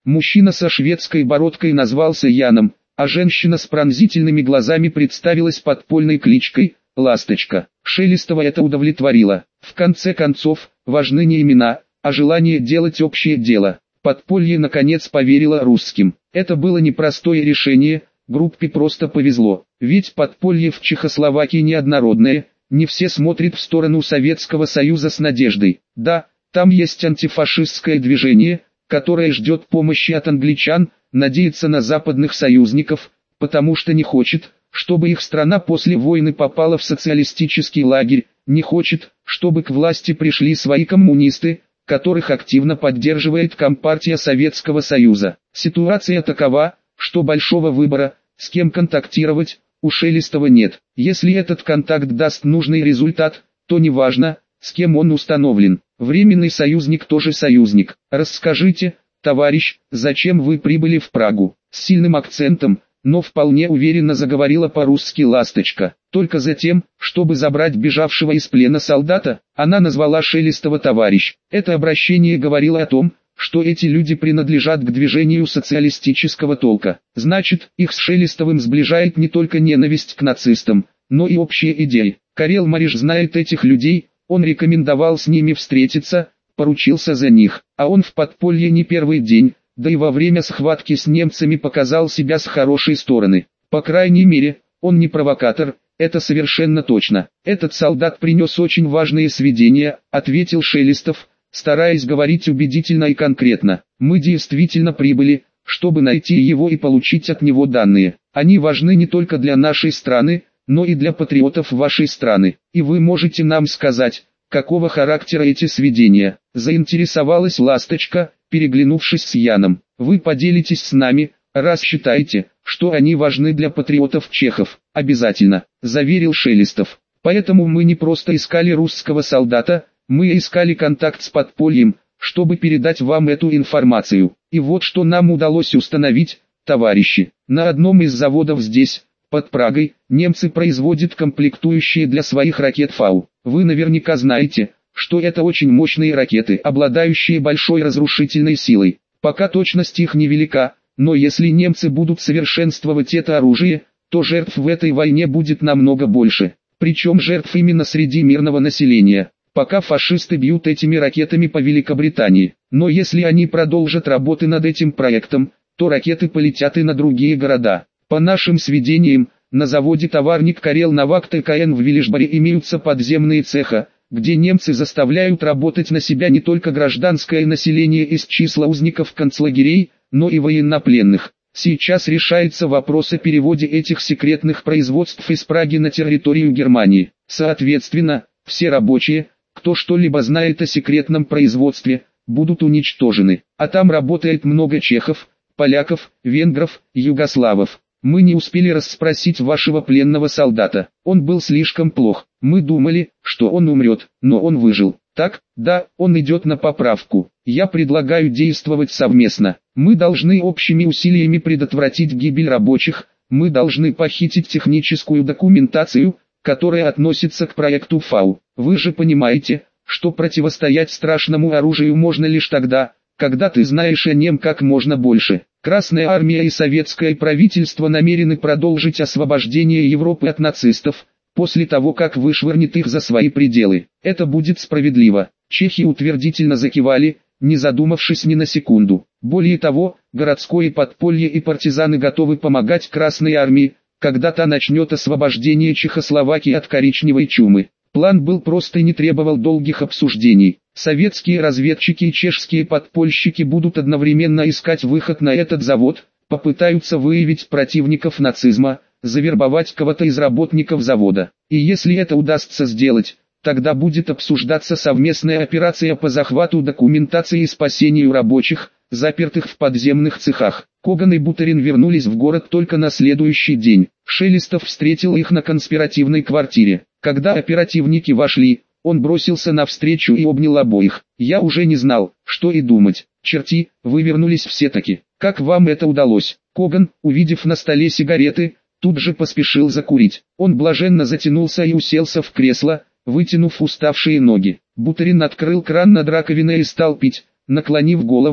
Мужчина со шведской бородкой назвался Яном, а женщина с пронзительными глазами представилась подпольной кличкой «Ласточка». Шелестова это удовлетворило. В конце концов, важны не имена, а желание делать общее дело. Подполье наконец поверило русским. Это было непростое решение, группе просто повезло. Ведь подполье в Чехословакии неоднородное, не все смотрят в сторону Советского Союза с надеждой. Да, там есть антифашистское движение, которое ждет помощи от англичан, надеется на западных союзников, потому что не хочет, чтобы их страна после войны попала в социалистический лагерь, не хочет, чтобы к власти пришли свои коммунисты, которых активно поддерживает Компартия Советского Союза. Ситуация такова, что большого выбора, с кем контактировать, у Шелестова нет. Если этот контакт даст нужный результат, то неважно, с кем он установлен. Временный союзник тоже союзник. Расскажите, товарищ, зачем вы прибыли в Прагу? С сильным акцентом, но вполне уверенно заговорила по-русски Ласточка. Только за тем, чтобы забрать бежавшего из плена солдата, она назвала Шелестова товарищ. Это обращение говорило о том, что эти люди принадлежат к движению социалистического толка. Значит, их с Шелестовым сближает не только ненависть к нацистам, но и общие идеи. Карел Мариш знает этих людей, он рекомендовал с ними встретиться, поручился за них, а он в подполье не первый день, да и во время схватки с немцами показал себя с хорошей стороны. По крайней мере, он не провокатор, это совершенно точно. Этот солдат принес очень важные сведения, ответил Шелестов, стараясь говорить убедительно и конкретно. Мы действительно прибыли, чтобы найти его и получить от него данные. Они важны не только для нашей страны, но и для патриотов вашей страны. И вы можете нам сказать, какого характера эти сведения. Заинтересовалась Ласточка, переглянувшись с Яном. Вы поделитесь с нами, раз считаете, что они важны для патриотов чехов. Обязательно, заверил Шелестов. Поэтому мы не просто искали русского солдата, мы искали контакт с подпольем, чтобы передать вам эту информацию. И вот что нам удалось установить, товарищи. На одном из заводов здесь, под Прагой, немцы производят комплектующие для своих ракет Фау. Вы наверняка знаете, что это очень мощные ракеты, обладающие большой разрушительной силой. Пока точность их невелика, но если немцы будут совершенствовать это оружие, то жертв в этой войне будет намного больше. Причем жертв именно среди мирного населения. Пока фашисты бьют этими ракетами по Великобритании. Но если они продолжат работы над этим проектом, то ракеты полетят и на другие города. По нашим сведениям, на заводе «Товарник Карел Новак ТКН» в Виллишборе имеются подземные цеха, где немцы заставляют работать на себя не только гражданское население из числа узников концлагерей, но и военнопленных. Сейчас решается вопрос о переводе этих секретных производств из Праги на территорию Германии. Соответственно, все рабочие, кто что-либо знает о секретном производстве, будут уничтожены. А там работает много чехов, поляков, венгров, югославов. Мы не успели расспросить вашего пленного солдата. Он был слишком плох. Мы думали, что он умрет, но он выжил. Так, да, он идет на поправку. Я предлагаю действовать совместно. Мы должны общими усилиями предотвратить гибель рабочих. Мы должны похитить техническую документацию, которая относится к проекту Фау. Вы же понимаете, что противостоять страшному оружию можно лишь тогда, когда ты знаешь о нем как можно больше. Красная армия и советское правительство намерены продолжить освобождение Европы от нацистов, после того как вышвырнет их за свои пределы. Это будет справедливо. Чехи утвердительно закивали, не задумавшись ни на секунду. Более того, городское подполье и партизаны готовы помогать Красной армии, когда та начнет освобождение Чехословакии от коричневой чумы. План был прост и не требовал долгих обсуждений. Советские разведчики и чешские подпольщики будут одновременно искать выход на этот завод, попытаются выявить противников нацизма, завербовать кого-то из работников завода. И если это удастся сделать, тогда будет обсуждаться совместная операция по захвату документации и спасению рабочих, запертых в подземных цехах. Коган и Бутерин вернулись в город только на следующий день. Шелестов встретил их на конспиративной квартире. Когда оперативники вошли, он бросился навстречу и обнял обоих. Я уже не знал, что и думать. Черти, вы вернулись все-таки. Как вам это удалось? Коган, увидев на столе сигареты, тут же поспешил закурить. Он блаженно затянулся и уселся в кресло, вытянув уставшие ноги. Бутерин открыл кран над раковиной и стал пить, наклонив голову,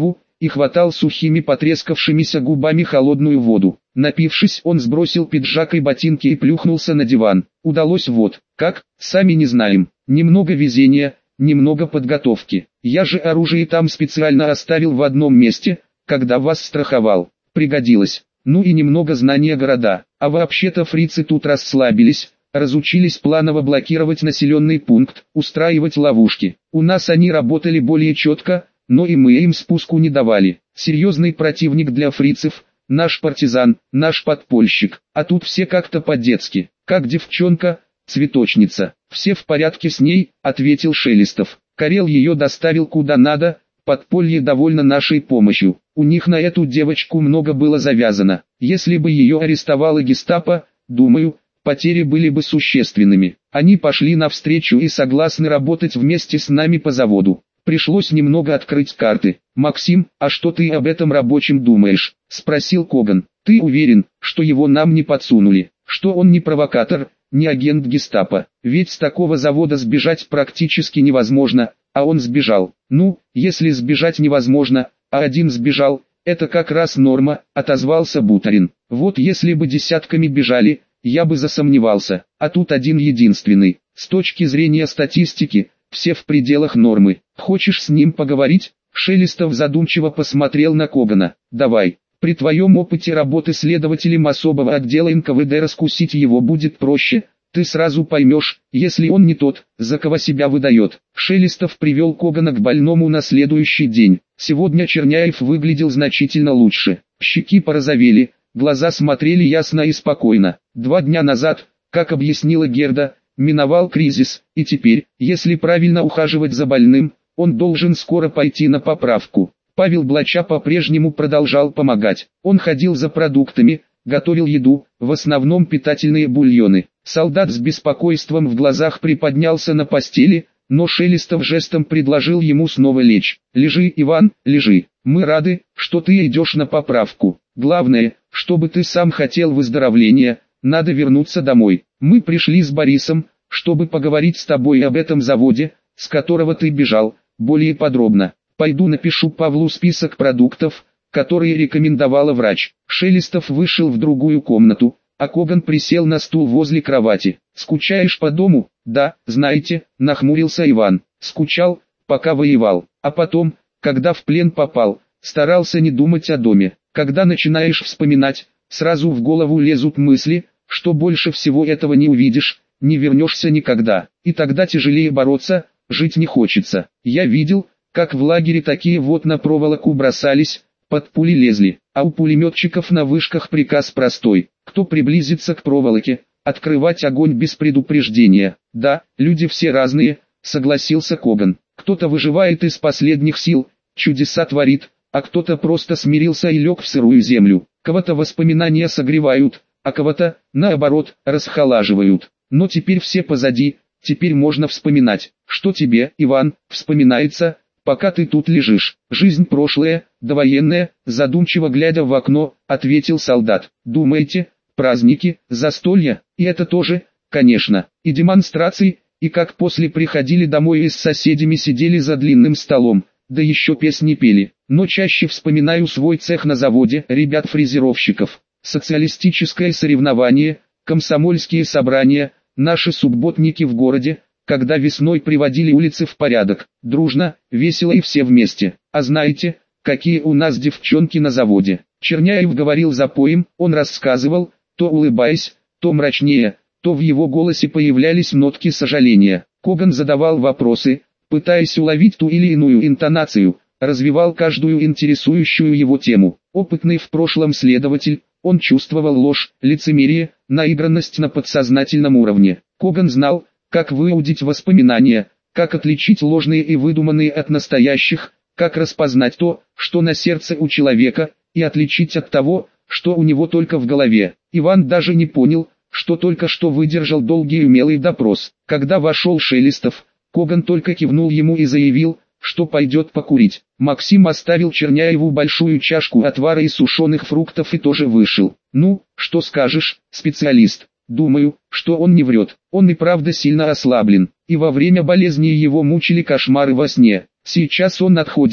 и хватал сухими потрескавшимися губами холодную воду. Напившись, он сбросил пиджак и ботинки и плюхнулся на диван. Удалось вот, как, сами не знаем. Немного везения, немного подготовки. Я же оружие там специально оставил в одном месте, когда вас страховал. Пригодилось. Ну и немного знания города. А вообще-то фрицы тут расслабились, разучились планово блокировать населенный пункт, устраивать ловушки. У нас они работали более четко, но и мы им спуску не давали. Серьезный противник для фрицев, наш партизан, наш подпольщик. А тут все как-то по-детски, как девчонка, цветочница. Все в порядке с ней, ответил Шелестов. Карел ее доставил куда надо, подполье довольно нашей помощью. У них на эту девочку много было завязано. Если бы ее арестовало гестапо, думаю, потери были бы существенными. Они пошли навстречу и согласны работать вместе с нами по заводу. Пришлось немного открыть карты. «Максим, а что ты об этом рабочем думаешь?» – спросил Коган. «Ты уверен, что его нам не подсунули? Что он не провокатор, не агент гестапо? Ведь с такого завода сбежать практически невозможно, а он сбежал». «Ну, если сбежать невозможно, а один сбежал, это как раз норма», – отозвался Бутарин. «Вот если бы десятками бежали, я бы засомневался, а тут один единственный. С точки зрения статистики, все в пределах нормы. Хочешь с ним поговорить?» Шелестов задумчиво посмотрел на Когана. «Давай. При твоем опыте работы следователем особого отдела НКВД раскусить его будет проще. Ты сразу поймешь, если он не тот, за кого себя выдает». Шелестов привел Когана к больному на следующий день. Сегодня Черняев выглядел значительно лучше. Щеки порозовели, глаза смотрели ясно и спокойно. 2 дня назад, как объяснила Герда, миновал кризис, и теперь, если правильно ухаживать за больным, он должен скоро пойти на поправку. Павел Блача по-прежнему продолжал помогать. Он ходил за продуктами, готовил еду, в основном питательные бульоны. Солдат с беспокойством в глазах приподнялся на постели, но Шелестов жестом предложил ему снова лечь. «Лежи, Иван, лежи. Мы рады, что ты идешь на поправку. Главное, чтобы ты сам хотел выздоровления. Надо вернуться домой. Мы пришли с Борисом, чтобы поговорить с тобой об этом заводе, с которого ты бежал, более подробно. Пойду напишу Павлу список продуктов, которые рекомендовала врач». Шелестов вышел в другую комнату, а Коган присел на стул возле кровати. «Скучаешь по дому?» «Да, знаете», — нахмурился Иван. «Скучал, пока воевал, а потом, когда в плен попал, старался не думать о доме. Когда начинаешь вспоминать, сразу в голову лезут мысли, что больше всего этого не увидишь, не вернешься никогда, и тогда тяжелее бороться, жить не хочется. Я видел, как в лагере такие вот на проволоку бросались, под пули лезли, а у пулеметчиков на вышках приказ простой: кто приблизится к проволоке, открывать огонь без предупреждения. Да, люди все разные, согласился Коган. Кто-то выживает из последних сил, чудеса творит, а кто-то просто смирился и лег в сырую землю. Кого-то воспоминания согревают, а кого-то, наоборот, расхолаживают. Но теперь все позади, теперь можно вспоминать. Что тебе, Иван, вспоминается, пока ты тут лежишь? Жизнь прошлая, довоенная, задумчиво глядя в окно, ответил солдат. Думаете, праздники, застолья, и это тоже, конечно, и демонстрации, и как после приходили домой и с соседями сидели за длинным столом, да еще песни пели. Но чаще вспоминаю свой цех на заводе, ребят-фрезеровщиков, социалистическое соревнование, комсомольские собрания, наши субботники в городе, когда весной приводили улицы в порядок, дружно, весело и все вместе. А знаете, какие у нас девчонки на заводе? Черняев говорил запоем, он рассказывал, то улыбаясь, то мрачнее, то в его голосе появлялись нотки сожаления. Коган задавал вопросы, пытаясь уловить ту или иную интонацию, развивал каждую интересующую его тему. Опытный в прошлом следователь, он чувствовал ложь, лицемерие, наигранность на подсознательном уровне. Коган знал, как выудить воспоминания, как отличить ложные и выдуманные от настоящих, как распознать то, что на сердце у человека, и отличить от того, что у него только в голове. Иван даже не понял, что только что выдержал долгий и умелый допрос. Когда вошел Шелестов, Коган только кивнул ему и заявил, что пойдет покурить. Максим оставил Черняеву большую чашку отвара из сушеных фруктов и тоже вышел. «Ну, что скажешь, специалист?» «Думаю, что он не врет. Он и правда сильно ослаблен, и во время болезни его мучили кошмары во сне. Сейчас он отходит,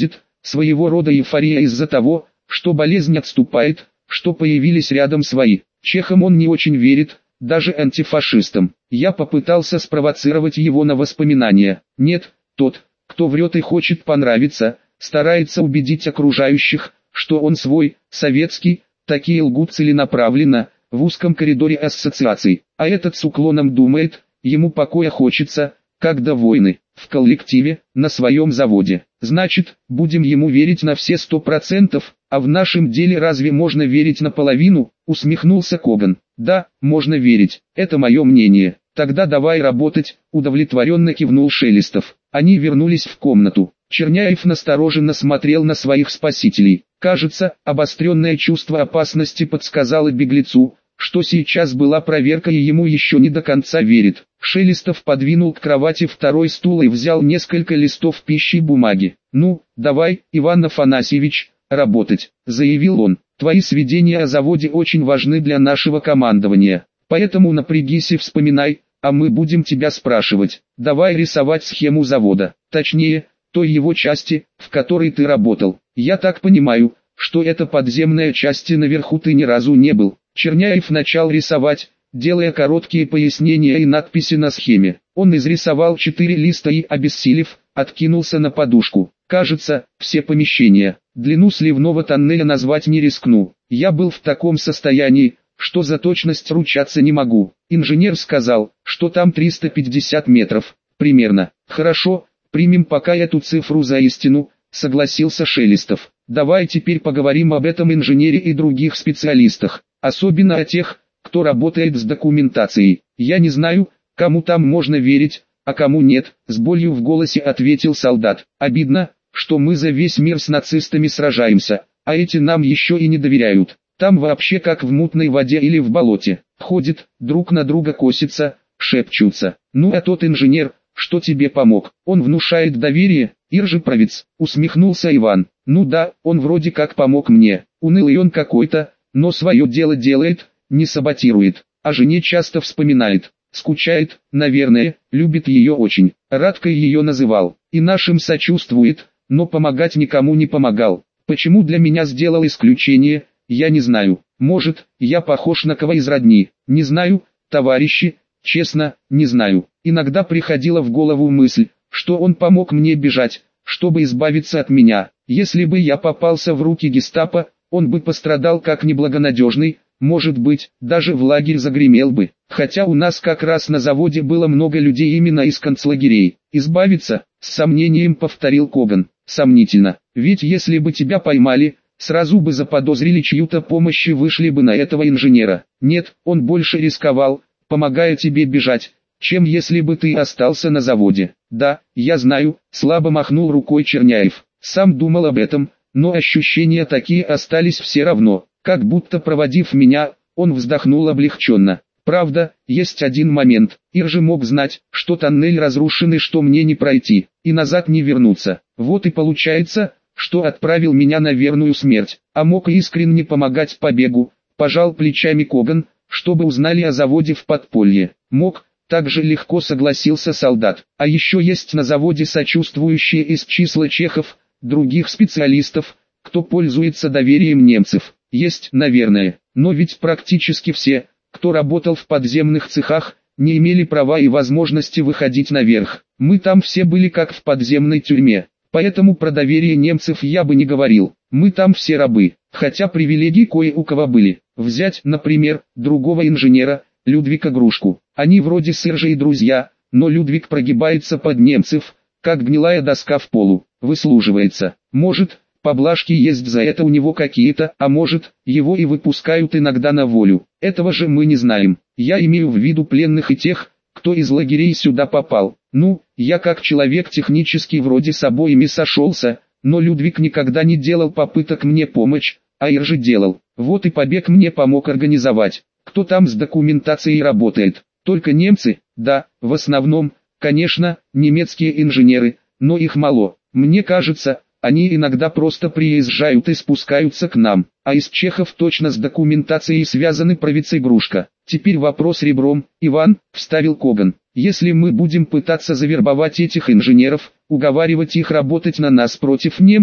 Своего рода эйфория из-за того, что болезнь отступает, что появились рядом свои. Чехам он не очень верит, даже антифашистам. Я попытался спровоцировать его на воспоминания. Нет, тот, кто врет и хочет понравиться, старается убедить окружающих, что он свой, советский, такие лгут целенаправленно, в узком коридоре ассоциаций. А этот с уклоном думает, ему покоя хочется, как до войны, в коллективе, на своем заводе. Значит, будем ему верить на все 100%, а в нашем деле разве можно верить наполовину, усмехнулся Коган. Да, можно верить, это мое мнение. Тогда давай работать, удовлетворенно кивнул Шелестов. Они вернулись в комнату. Черняев настороженно смотрел на своих спасителей. Кажется, обостренное чувство опасности подсказало беглецу, что сейчас была проверка и ему еще не до конца верит. Шелестов подвинул к кровати второй стул и взял несколько листов пищи и бумаги. «Ну, давай, Иван Афанасьевич, работать», — заявил он. «Твои сведения о заводе очень важны для нашего командования, поэтому напрягись и вспоминай, а мы будем тебя спрашивать. Давай рисовать схему завода, точнее, той его части, в которой ты работал. Я так понимаю, что это подземная часть и наверху ты ни разу не был». Черняев начал рисовать, делая короткие пояснения и надписи на схеме. Он изрисовал 4 листа и, обессилев, откинулся на подушку. Кажется, все помещения. Длину сливного тоннеля назвать не рискну. Я был в таком состоянии, что за точность ручаться не могу. Инженер сказал, что там 350 метров, примерно. Хорошо, примем пока эту цифру за истину, согласился Шелестов. Давай теперь поговорим об этом инженере и других специалистах, особенно о тех, кто работает с документацией. Я не знаю, кому там можно верить, а кому нет, с болью в голосе ответил солдат. Обидно, что мы за весь мир с нацистами сражаемся, а эти нам еще и не доверяют. Там вообще как в мутной воде или в болоте. Ходят, друг на друга косятся, шепчутся. Ну а тот инженер, что тебе помог, он внушает доверие, иржеправец, усмехнулся Иван. Ну да, он вроде как помог мне, унылый он какой-то, но свое дело делает, не саботирует, о жене часто вспоминает, скучает, наверное, любит ее очень, Радкой ее называл, и нашим сочувствует, но помогать никому не помогал. Почему для меня сделал исключение, я не знаю, может, я похож на кого из родни, не знаю, товарищи, честно, не знаю. Иногда приходила в голову мысль, что он помог мне бежать, чтобы избавиться от меня. Если бы я попался в руки гестапо, он бы пострадал как неблагонадежный, может быть, даже в лагерь загремел бы. Хотя у нас как раз на заводе было много людей именно из концлагерей. Избавиться, с сомнением повторил Коган. Сомнительно, ведь если бы тебя поймали, сразу бы заподозрили чью-то помощь и вышли бы на этого инженера. Нет, он больше рисковал, помогая тебе бежать, чем если бы ты остался на заводе. Да, я знаю, слабо махнул рукой Черняев. Сам думал об этом, но ощущения такие остались все равно. Как будто проводив меня, он вздохнул облегченно. Правда, есть один момент. Иржи мог знать, что тоннель разрушен и что мне не пройти, и назад не вернуться. Вот и получается, что отправил меня на верную смерть, а мог и искренне помогать побегу. Пожал плечами Коган, чтобы узнали о заводе в подполье. Мог, также легко согласился солдат. А еще есть на заводе сочувствующие из числа чехов, других специалистов, кто пользуется доверием немцев. Есть, наверное, но ведь практически все, кто работал в подземных цехах, не имели права и возможности выходить наверх. Мы там все были как в подземной тюрьме, поэтому про доверие немцев я бы не говорил. Мы там все рабы, хотя привилегии кое у кого были. Взять, например, другого инженера, Людвига Грушку. Они вроде с Иржей друзья, но Людвиг прогибается под немцев, как гнилая доска в полу, выслуживается. Может, поблажки есть за это у него какие-то, а может, его и выпускают иногда на волю. Этого же мы не знаем. Я имею в виду пленных и тех, кто из лагерей сюда попал. Ну, я как человек технически вроде с обоими сошелся, но Людвиг никогда не делал попыток мне помочь, а Иржи делал. Вот и побег мне помог организовать. Кто там с документацией работает? Только немцы? Да, в основном, конечно, немецкие инженеры, но их мало. Мне кажется, они иногда просто приезжают и спускаются к нам, а из чехов точно с документацией связаны правец и Грушка. Теперь вопрос ребром, Иван, вставил Коган. Если мы будем пытаться завербовать этих инженеров, уговаривать их работать на нас против немцев,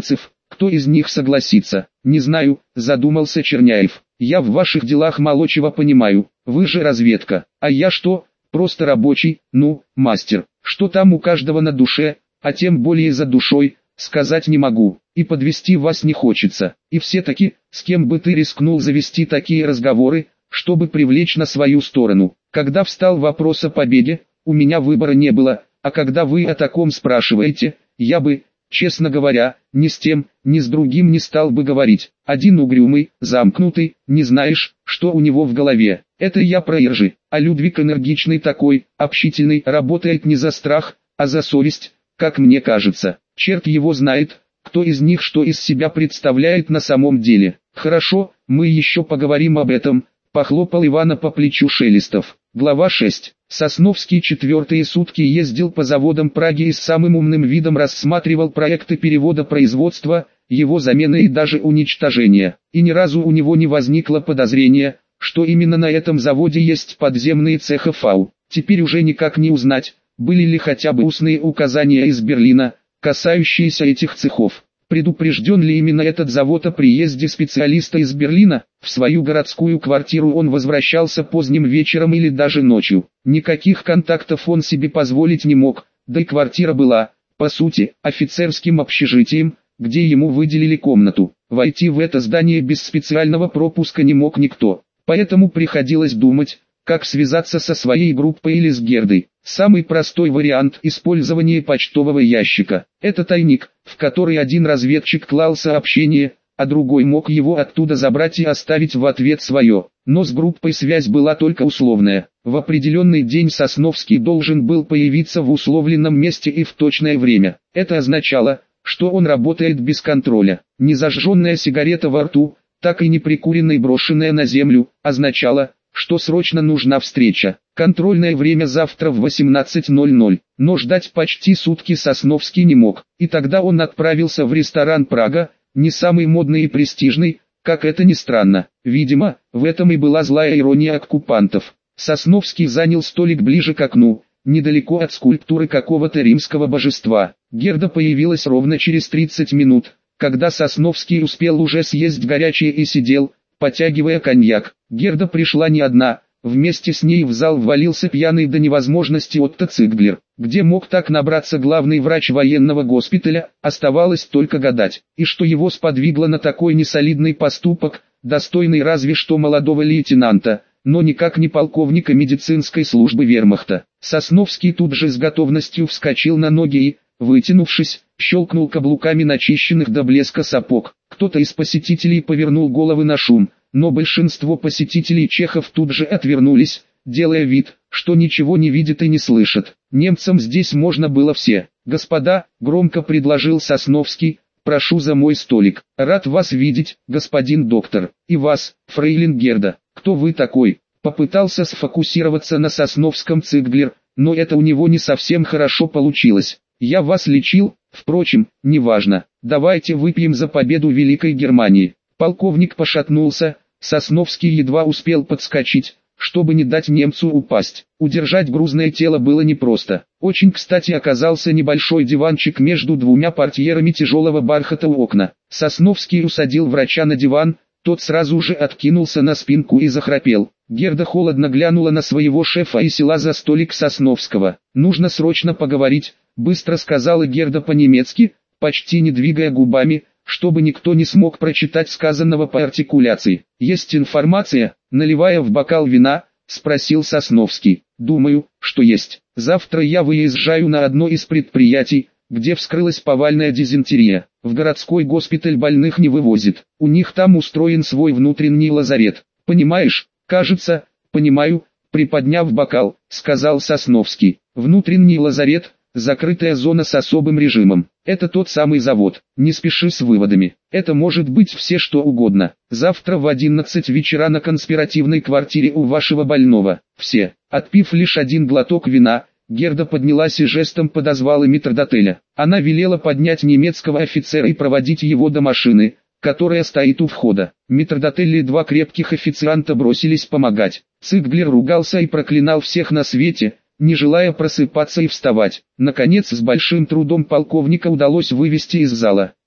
Кто из них согласится? Не знаю, задумался Черняев. Я в ваших делах мало чего понимаю, вы же разведка, а я что, просто рабочий, ну, мастер. Что там у каждого на душе, а тем более за душой, сказать не могу, и подвести вас не хочется. И все-таки, с кем бы ты рискнул завести такие разговоры, чтобы привлечь на свою сторону? Когда встал вопрос о победе, у меня выбора не было, а когда вы о таком спрашиваете, я бы, честно говоря, ни с тем, ни с другим не стал бы говорить. Один угрюмый, замкнутый, не знаешь, что у него в голове. Это я про Иржи, а Людвиг энергичный такой, общительный, работает не за страх, а за совесть, как мне кажется. Черт его знает, кто из них что из себя представляет на самом деле. Хорошо, мы еще поговорим об этом, похлопал Ивана по плечу Шелестов. Глава 6. Сосновский четвертые сутки ездил по заводам Праги и с самым умным видом рассматривал проекты перевода производства, его замены и даже уничтожения. И ни разу у него не возникло подозрения, что именно на этом заводе есть подземные цеха ФАУ. Теперь уже никак не узнать, были ли хотя бы устные указания из Берлина, касающиеся этих цехов. Предупрежден ли именно этот завод о приезде специалиста из Берлина? В свою городскую квартиру он возвращался поздним вечером или даже ночью. Никаких контактов он себе позволить не мог, да и квартира была, по сути, офицерским общежитием, где ему выделили комнату. Войти в это здание без специального пропуска не мог никто, поэтому приходилось думать, как связаться со своей группой или с Гердой. Самый простой вариант – использование почтового ящика. Это тайник, в который один разведчик клал сообщение, а другой мог его оттуда забрать и оставить в ответ свое. Но с группой связь была только условная. В определенный день Сосновский должен был появиться в условленном месте и в точное время. Это означало, что он работает без контроля. Незажженная сигарета во рту, так и не прикуренная и брошенная на землю, означало, что срочно нужна встреча. Контрольное время завтра в 18:00, но ждать почти сутки Сосновский не мог. И тогда он отправился в ресторан «Прага», не самый модный и престижный, как это ни странно. Видимо, в этом и была злая ирония оккупантов. Сосновский занял столик ближе к окну, недалеко от скульптуры какого-то римского божества. Герда появилась ровно через 30 минут, когда Сосновский успел уже съесть горячее и сидел, потягивая коньяк. Герда пришла не одна, вместе с ней в зал ввалился пьяный до невозможности Отто Цигблер. Где мог так набраться главный врач военного госпиталя, оставалось только гадать. И что его сподвигло на такой несолидный поступок, достойный разве что молодого лейтенанта, но никак не полковника медицинской службы вермахта. Сосновский тут же с готовностью вскочил на ноги и, вытянувшись, щелкнул каблуками начищенных до блеска сапог. Кто-то из посетителей повернул головы на шум, но большинство посетителей Чехов тут же отвернулись, делая вид, что ничего не видят и не слышат. Немцам здесь можно было все. «Господа», — громко предложил Сосновский, — «прошу за мой столик. Рад вас видеть, господин доктор. И вас, фрейлин Герда. Кто вы такой?» Попытался сфокусироваться на Сосновском Цигблер, но это у него не совсем хорошо получилось. «Я вас лечил, впрочем, неважно. Давайте выпьем за победу Великой Германии». Полковник пошатнулся, Сосновский едва успел подскочить, чтобы не дать немцу упасть. Удержать грузное тело было непросто. Очень кстати оказался небольшой диванчик между двумя портьерами тяжелого бархата у окна. Сосновский усадил врача на диван, тот сразу же откинулся на спинку и захрапел. Герда холодно глянула на своего шефа и села за столик Сосновского. «Нужно срочно поговорить», — быстро сказала Герда по-немецки, почти не двигая губами, чтобы никто не смог прочитать сказанного по артикуляции. «Есть информация?» — наливая в бокал вина, спросил Сосновский. «Думаю, что есть. Завтра я выезжаю на одно из предприятий, где вскрылась повальная дизентерия. В городской госпиталь больных не вывозит. У них там устроен свой внутренний лазарет. Понимаешь?» «Кажется, понимаю», — приподняв бокал, сказал Сосновский. «Внутренний лазарет — закрытая зона с особым режимом. Это тот самый завод. Не спеши с выводами. Это может быть все что угодно. Завтра в 11 вечера на конспиративной квартире у вашего больного. Все». Отпив лишь один глоток вина, Герда поднялась и жестом подозвала метрдотеля. Она велела поднять немецкого офицера и проводить его до машины, которая стоит у входа. Метрдотель и два крепких официанта бросились помогать. Цигблер ругался и проклинал всех на свете, не желая просыпаться и вставать. Наконец с большим трудом полковника удалось вывести из зала.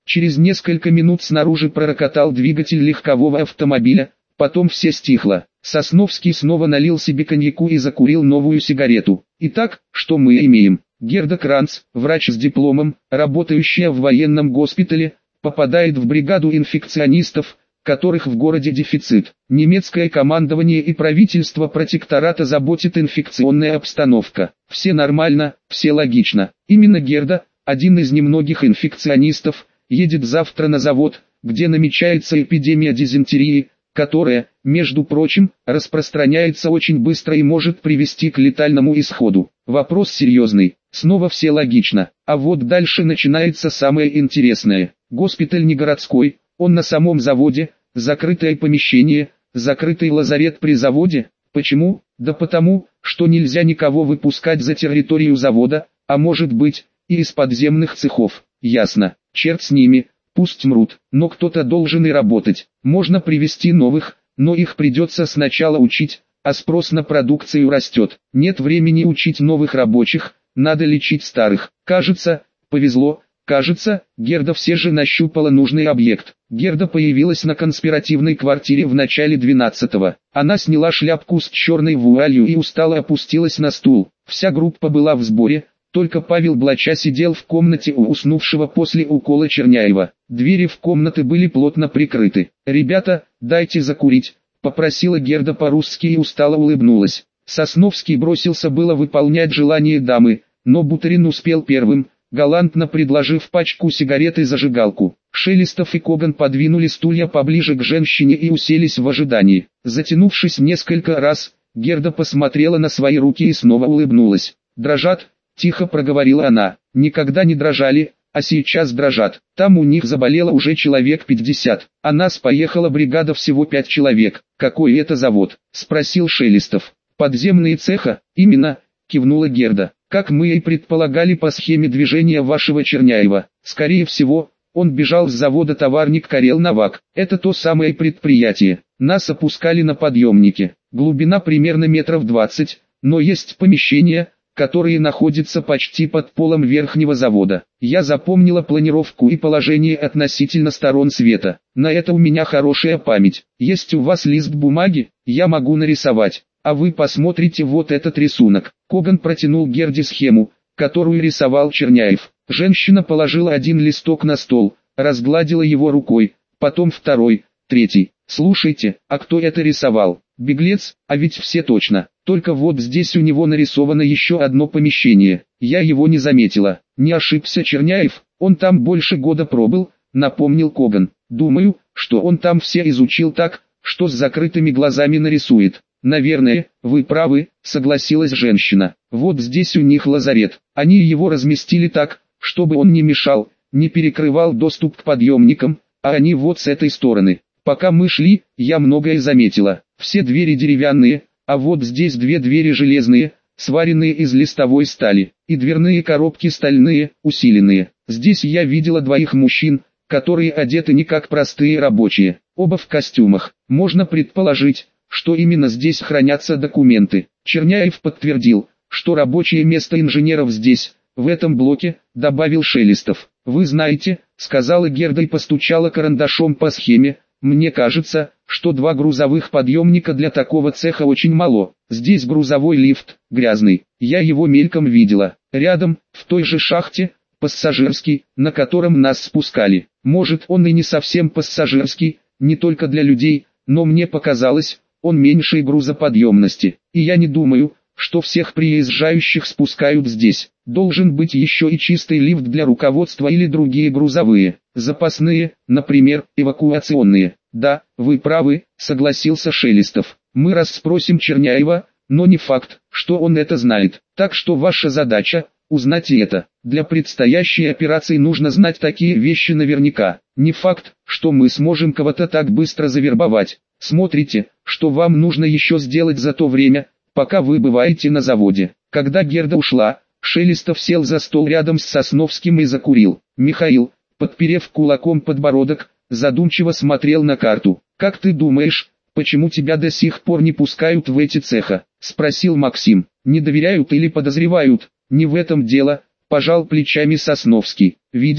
Через несколько минут снаружи пророкотал двигатель легкового автомобиля, потом все стихло. Сосновский снова налил себе коньяку и закурил новую сигарету. Итак, что мы имеем? Герда Кранц, врач с дипломом, работающая в военном госпитале, попадает в бригаду инфекционистов, которых в городе дефицит. Немецкое командование и правительство протектората заботит инфекционная обстановка. Все нормально, все логично. Именно Герда, один из немногих инфекционистов, едет завтра на завод, где намечается эпидемия дизентерии, которая, между прочим, распространяется очень быстро и может привести к летальному исходу. Вопрос серьезный, снова все логично, а вот дальше начинается самое интересное. Госпиталь не городской, он на самом заводе, закрытое помещение, закрытый лазарет при заводе. Почему? Да потому, что нельзя никого выпускать за территорию завода, а может быть, и из подземных цехов. Ясно, черт с ними. Пусть мрут, но кто-то должен и работать. Можно привести новых, но их придется сначала учить, а спрос на продукцию растет. Нет времени учить новых рабочих, надо лечить старых. Кажется, повезло, кажется, Герда все же нащупала нужный объект. Герда появилась на конспиративной квартире в начале 12-го. Она сняла шляпку с черной вуалью и устало опустилась на стул. Вся группа была в сборе. Только Павел Блача сидел в комнате у уснувшего после укола Черняева. Двери в комнаты были плотно прикрыты. «Ребята, дайте закурить», — попросила Герда по-русски и устало улыбнулась. Сосновский бросился было выполнять желание дамы, но Бутерин успел первым, галантно предложив пачку сигарет и зажигалку. Шелестов и Коган подвинули стулья поближе к женщине и уселись в ожидании. Затянувшись несколько раз, Герда посмотрела на свои руки и снова улыбнулась. «Дрожат?» — тихо проговорила она. «Никогда не дрожали, а сейчас дрожат. Там у них заболело уже человек 50. А нас поехала бригада всего 5 человек. Какой это завод?» — спросил Шелестов. «Подземные цеха?» «Именно», — кивнула Герда. «Как мы и предполагали по схеме движения вашего Черняева. Скорее всего, он бежал с завода товарник Карел-Навак. Это то самое предприятие. Нас опускали на подъемнике. Глубина примерно метров 20, но есть помещения, которые находятся почти под полом верхнего завода. Я запомнила планировку и положение относительно сторон света. На это у меня хорошая память. Есть у вас лист бумаги? Я могу нарисовать. А вы посмотрите вот этот рисунок». Коган протянул Герде схему, которую рисовал Черняев. Женщина положила один листок на стол, разгладила его рукой, потом второй, третий. «Слушайте, а кто это рисовал? Беглец? А ведь все точно. Только вот здесь у него нарисовано еще одно помещение. Я его не заметила». «Не ошибся Черняев, он там больше года пробыл», — напомнил Коган. «Думаю, что он там все изучил так, что с закрытыми глазами нарисует». «Наверное, вы правы», — согласилась женщина. «Вот здесь у них лазарет. Они его разместили так, чтобы он не мешал, не перекрывал доступ к подъемникам, а они вот с этой стороны. Пока мы шли, я многое заметила. Все двери деревянные, а вот здесь две двери железные, сваренные из листовой стали, и дверные коробки стальные, усиленные. Здесь я видела двоих мужчин, которые одеты не как простые рабочие, оба в костюмах. Можно предположить, что именно здесь хранятся документы». Черняев подтвердил, что рабочее место инженеров здесь, в этом блоке, добавил Шелестов. «Вы знаете», — сказала Герда и постучала карандашом по схеме, «мне кажется, что 2 грузовых подъемника для такого цеха очень мало. Здесь грузовой лифт, грязный, я его мельком видела. Рядом, в той же шахте, пассажирский, на котором нас спускали. Может, он и не совсем пассажирский, не только для людей, но мне показалось, он меньшей грузоподъемности. И я не думаю, что всех приезжающих спускают здесь. Должен быть еще и чистый лифт для руководства или другие грузовые, запасные, например, эвакуационные». «Да, вы правы», — согласился Шелестов. «Мы расспросим Черняева, но не факт, что он это знает. Так что ваша задача — узнать и это. Для предстоящей операции нужно знать такие вещи наверняка. Не факт, что мы сможем кого-то так быстро завербовать. Смотрите, что вам нужно еще сделать за то время, пока вы бываете на заводе». Когда Герда ушла, Шелестов сел за стол рядом с Сосновским и закурил. Михаил, подперев кулаком подбородок, задумчиво смотрел на карту. «Как ты думаешь, почему тебя до сих пор не пускают в эти цеха?» — спросил Максим. «Не доверяют или подозревают?» «Не в этом дело», — пожал плечами Сосновский. «Видимо,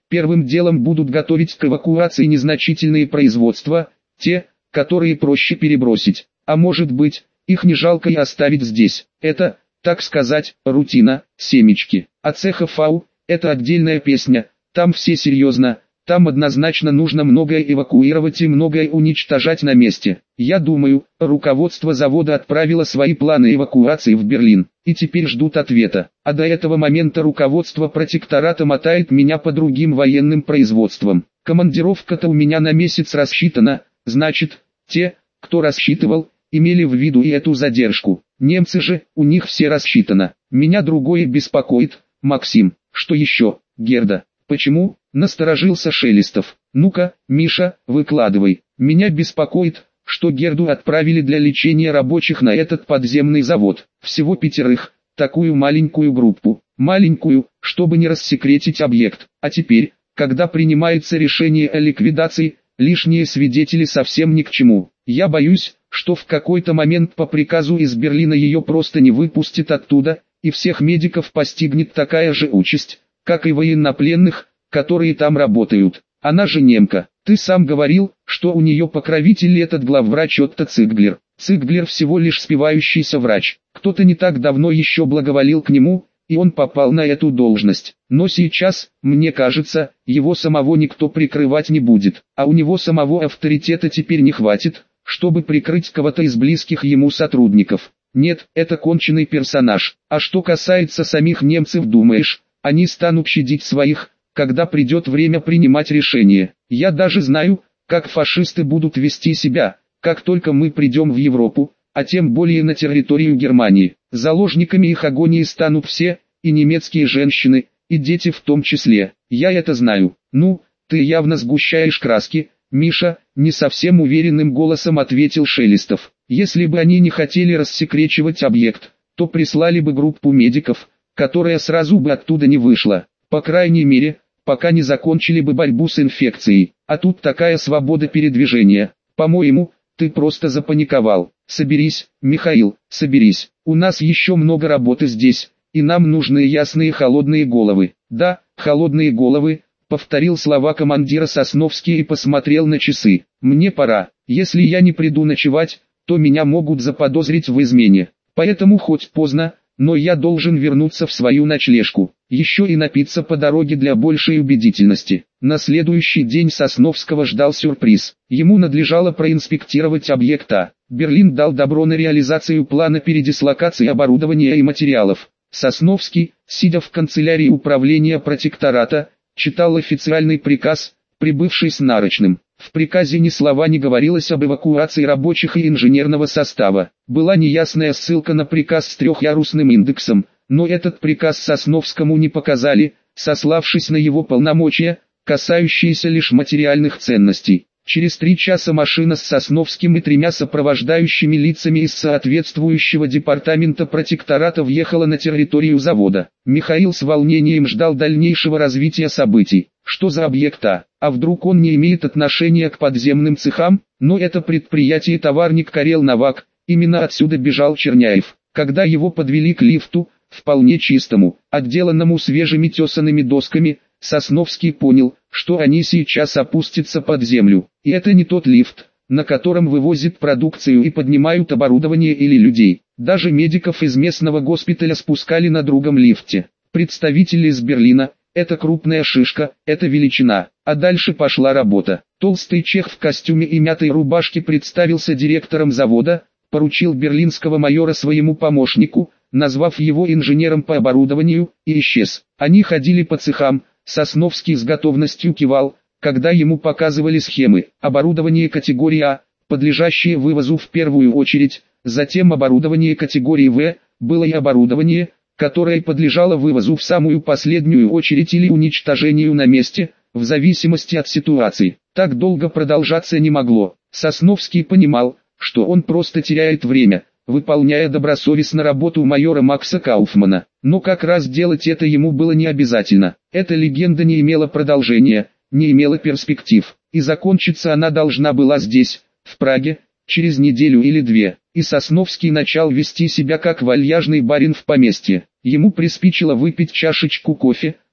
Первым делом будут готовить к эвакуации незначительные производства, те, которые проще перебросить. А может быть, их не жалко и оставить здесь. Это, так сказать, рутина, семечки. А цеха ФАУ – это отдельная песня, там все серьезно. Там однозначно нужно многое эвакуировать и многое уничтожать на месте. Я думаю, руководство завода отправило свои планы эвакуации в Берлин, и теперь ждут ответа. А до этого момента руководство протектората мотает меня по другим военным производствам. Командировка-то у меня на месяц рассчитана, значит, те, кто рассчитывал, имели в виду и эту задержку. Немцы же, у них все рассчитано. Меня другое беспокоит, Максим. Что еще, Герда? Почему? Насторожился Шелестов. Ну-ка, Миша, выкладывай. Меня беспокоит, что Герду отправили для лечения рабочих на этот подземный завод. Всего 5, такую маленькую группу. Маленькую, чтобы не рассекретить объект. А теперь, когда принимается решение о ликвидации, лишние свидетели совсем ни к чему. Я боюсь, что в какой-то момент по приказу из Берлина ее просто не выпустят оттуда, и всех медиков постигнет такая же участь, как и военнопленных, которые там работают. Она же немка. Ты сам говорил, что у нее покровитель этот главврач Отто Циглер. Циглер всего лишь спивающийся врач. Кто-то не так давно еще благоволил к нему, и он попал на эту должность. Но сейчас, мне кажется, его самого никто прикрывать не будет. А у него самого авторитета теперь не хватит, чтобы прикрыть кого-то из близких ему сотрудников. Нет, это конченый персонаж. А что касается самих немцев, думаешь, они станут щадить своих, когда придет время принимать решение? Я даже знаю, как фашисты будут вести себя, как только мы придем в Европу, а тем более на территорию Германии. Заложниками их агонии станут все, и немецкие женщины, и дети в том числе. Я это знаю. Ну, ты явно сгущаешь краски, Миша, не совсем уверенным голосом ответил Шелестов. Если бы они не хотели рассекречивать объект, то прислали бы группу медиков, которая сразу бы оттуда не вышла. По крайней мере, пока не закончили бы борьбу с инфекцией. А тут такая свобода передвижения. По-моему, ты просто запаниковал. Соберись, Михаил, соберись. У нас еще много работы здесь, и нам нужны ясные холодные головы. Да, холодные головы, повторил слова командира Сосновский и посмотрел на часы. Мне пора. Если я не приду ночевать, то меня могут заподозрить в измене. Поэтому хоть поздно, но я должен вернуться в свою ночлежку, еще и напиться по дороге для большей убедительности. На следующий день Сосновского ждал сюрприз. Ему надлежало проинспектировать объект А. Берлин дал добро на реализацию плана передислокации оборудования и материалов. Сосновский, сидя в канцелярии управления протектората, читал официальный приказ, прибывший с нарочным. В приказе ни слова не говорилось об эвакуации рабочих и инженерного состава. Была неясная ссылка на приказ с трехярусным индексом, но этот приказ Сосновскому не показали, сославшись на его полномочия, касающиеся лишь материальных ценностей. Через 3 часа машина с Сосновским и 3 сопровождающими лицами из соответствующего департамента протектората въехала на территорию завода. Михаил с волнением ждал дальнейшего развития событий. Что за объект А? А вдруг он не имеет отношения к подземным цехам? Но это предприятие товарник Карел-Новак, именно отсюда бежал Черняев. Когда его подвели к лифту, вполне чистому, отделанному свежими тесанными досками, Сосновский понял, что они сейчас опустятся под землю. И это не тот лифт, на котором вывозят продукцию и поднимают оборудование или людей. Даже медиков из местного госпиталя спускали на другом лифте. Представители из Берлина, это крупная шишка, это величина. А дальше пошла работа. Толстый чех в костюме и мятой рубашке представился директором завода, поручил берлинского майора своему помощнику, назвав его инженером по оборудованию, и исчез. Они ходили по цехам. Сосновский с готовностью кивал, когда ему показывали схемы. Оборудование категории А, подлежащее вывозу в первую очередь, затем оборудование категории В, было и оборудование, которое подлежало вывозу в самую последнюю очередь или уничтожению на месте, в зависимости от ситуации. Так долго продолжаться не могло. Сосновский понимал, что он просто теряет время, выполняя добросовестно работу майора Макса Кауфмана. Но как раз делать это ему было не обязательно. Эта легенда не имела продолжения, не имела перспектив. И закончиться она должна была здесь, в Праге, через неделю или 2. И Сосновский начал вести себя как вальяжный барин в поместье. Ему приспичило выпить чашечку кофе,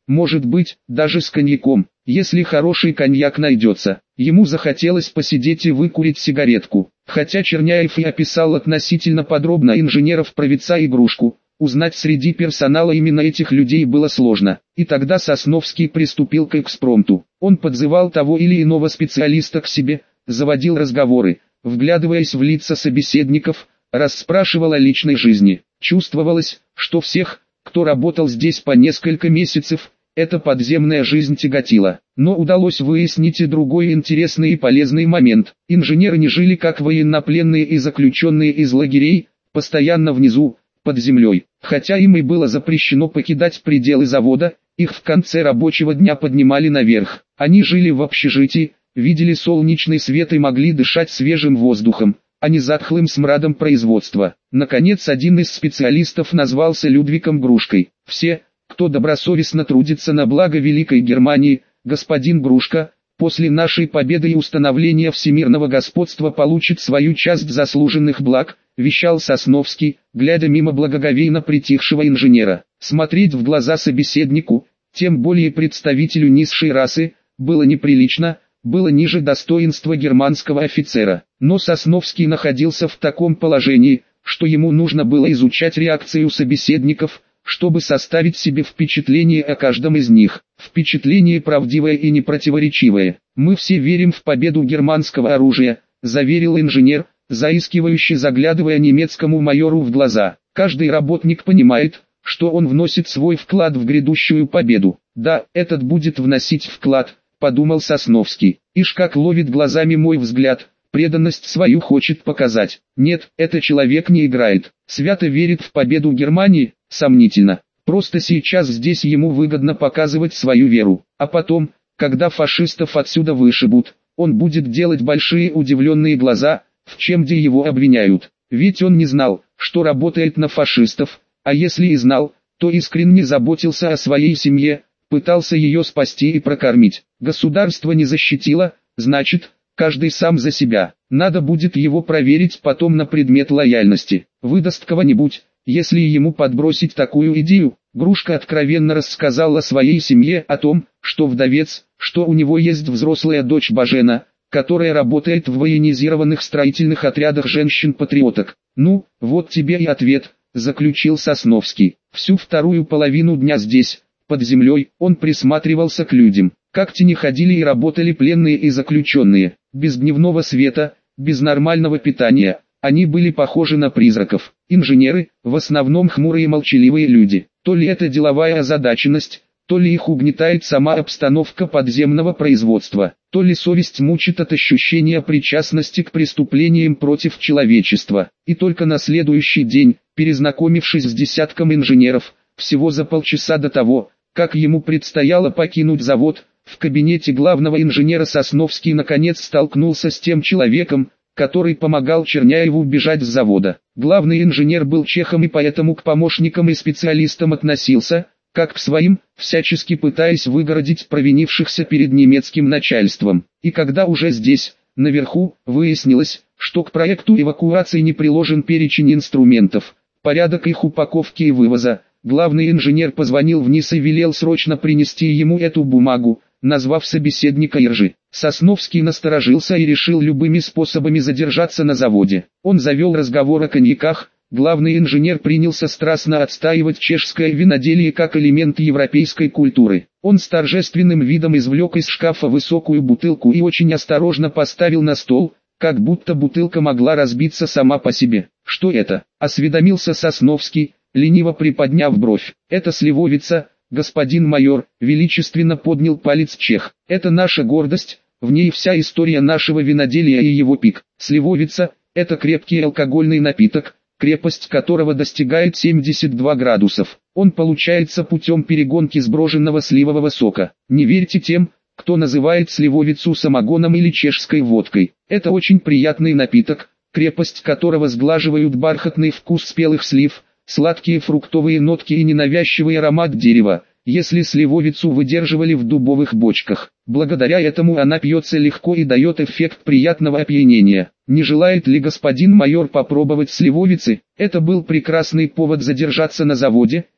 может быть, даже с коньяком, если хороший коньяк найдется. Ему захотелось посидеть и выкурить сигаретку. Хотя Черняев и описал относительно подробно инженеров-провидца игрушку, узнать среди персонала именно этих людей было сложно. И тогда Сосновский приступил к экспромту. Он подзывал того или иного специалиста к себе, заводил разговоры, вглядываясь в лица собеседников, расспрашивал о личной жизни. Чувствовалось, что всех, кто работал здесь по несколько месяцев, эта подземная жизнь тяготила. Но удалось выяснить и другой интересный и полезный момент. Инженеры не жили как военнопленные и заключенные из лагерей, постоянно внизу, под землей. Хотя им и было запрещено покидать пределы завода, их в конце рабочего дня поднимали наверх. Они жили в общежитии, видели солнечный свет и могли дышать свежим воздухом, а не затхлым смрадом производства. Наконец, один из специалистов назвался Людвигом Грушкой. Все, кто добросовестно трудится на благо Великой Германии, господин Грушка, после нашей победы и установления всемирного господства получит свою часть заслуженных благ, вещал Сосновский, глядя мимо благоговейно притихшего инженера. Смотреть в глаза собеседнику, тем более представителю низшей расы, было неприлично, было ниже достоинства германского офицера. Но Сосновский находился в таком положении, что ему нужно было изучать реакцию собеседников, чтобы составить себе впечатление о каждом из них. Впечатление правдивое и непротиворечивое. «Мы все верим в победу германского оружия», — заверил инженер, заискивающе заглядывая немецкому майору в глаза. «Каждый работник понимает, что он вносит свой вклад в грядущую победу». «Да, этот будет вносить вклад», — подумал Сосновский. «Ишь как ловит глазами мой взгляд, преданность свою хочет показать. Нет, этот человек не играет, свято верит в победу Германии, сомнительно. Просто сейчас здесь ему выгодно показывать свою веру. А потом, когда фашистов отсюда вышибут, он будет делать большие удивленные глаза, в чем где его обвиняют. Ведь он не знал, что работает на фашистов, а если и знал, то искренне заботился о своей семье, пытался ее спасти и прокормить. Государство не защитило, значит, каждый сам за себя. Надо будет его проверить потом на предмет лояльности. Выдаст кого-нибудь, если ему подбросить такую идею. Грушка откровенно рассказал о своей семье, о том, что вдовец, что у него есть взрослая дочь Бажена, которая работает в военизированных строительных отрядах женщин-патриоток. «Ну, вот тебе и ответ», — заключил Сосновский. Всю вторую половину дня здесь, под землей, он присматривался к людям. Как те не ходили и работали пленные и заключенные, без дневного света, без нормального питания, они были похожи на призраков. Инженеры, в основном хмурые и молчаливые люди. То ли это деловая озадаченность, то ли их угнетает сама обстановка подземного производства, то ли совесть мучит от ощущения причастности к преступлениям против человечества. И только на следующий день, перезнакомившись с десятком инженеров, всего за полчаса до того, как ему предстояло покинуть завод, в кабинете главного инженера Сосновский наконец столкнулся с тем человеком, который помогал Черняеву бежать с завода. Главный инженер был чехом и поэтому к помощникам и специалистам относился, как к своим, всячески пытаясь выгородить провинившихся перед немецким начальством. И когда уже здесь, наверху, выяснилось, что к проекту эвакуации не приложен перечень инструментов, порядок их упаковки и вывоза, главный инженер позвонил вниз и велел срочно принести ему эту бумагу, назвав собеседника Иржи. Сосновский насторожился и решил любыми способами задержаться на заводе. Он завел разговор о коньяках, главный инженер принялся страстно отстаивать чешское виноделие как элемент европейской культуры. Он с торжественным видом извлек из шкафа высокую бутылку и очень осторожно поставил на стол, как будто бутылка могла разбиться сама по себе. «Что это?» – осведомился Сосновский, лениво приподняв бровь. «Это сливовица, господин майор», — величественно поднял палец чех. «Это наша гордость, в ней вся история нашего виноделия и его пик. Сливовица — это крепкий алкогольный напиток, крепость которого достигает 72 градусов. Он получается путем перегонки сброженного сливового сока. Не верьте тем, кто называет сливовицу самогоном или чешской водкой. Это очень приятный напиток, крепость которого сглаживают бархатный вкус спелых слив, сладкие фруктовые нотки и ненавязчивый аромат дерева, если сливовицу выдерживали в дубовых бочках. Благодаря этому она пьется легко и дает эффект приятного опьянения. Не желает ли господин майор попробовать сливовицы? Это был прекрасный повод задержаться на заводе,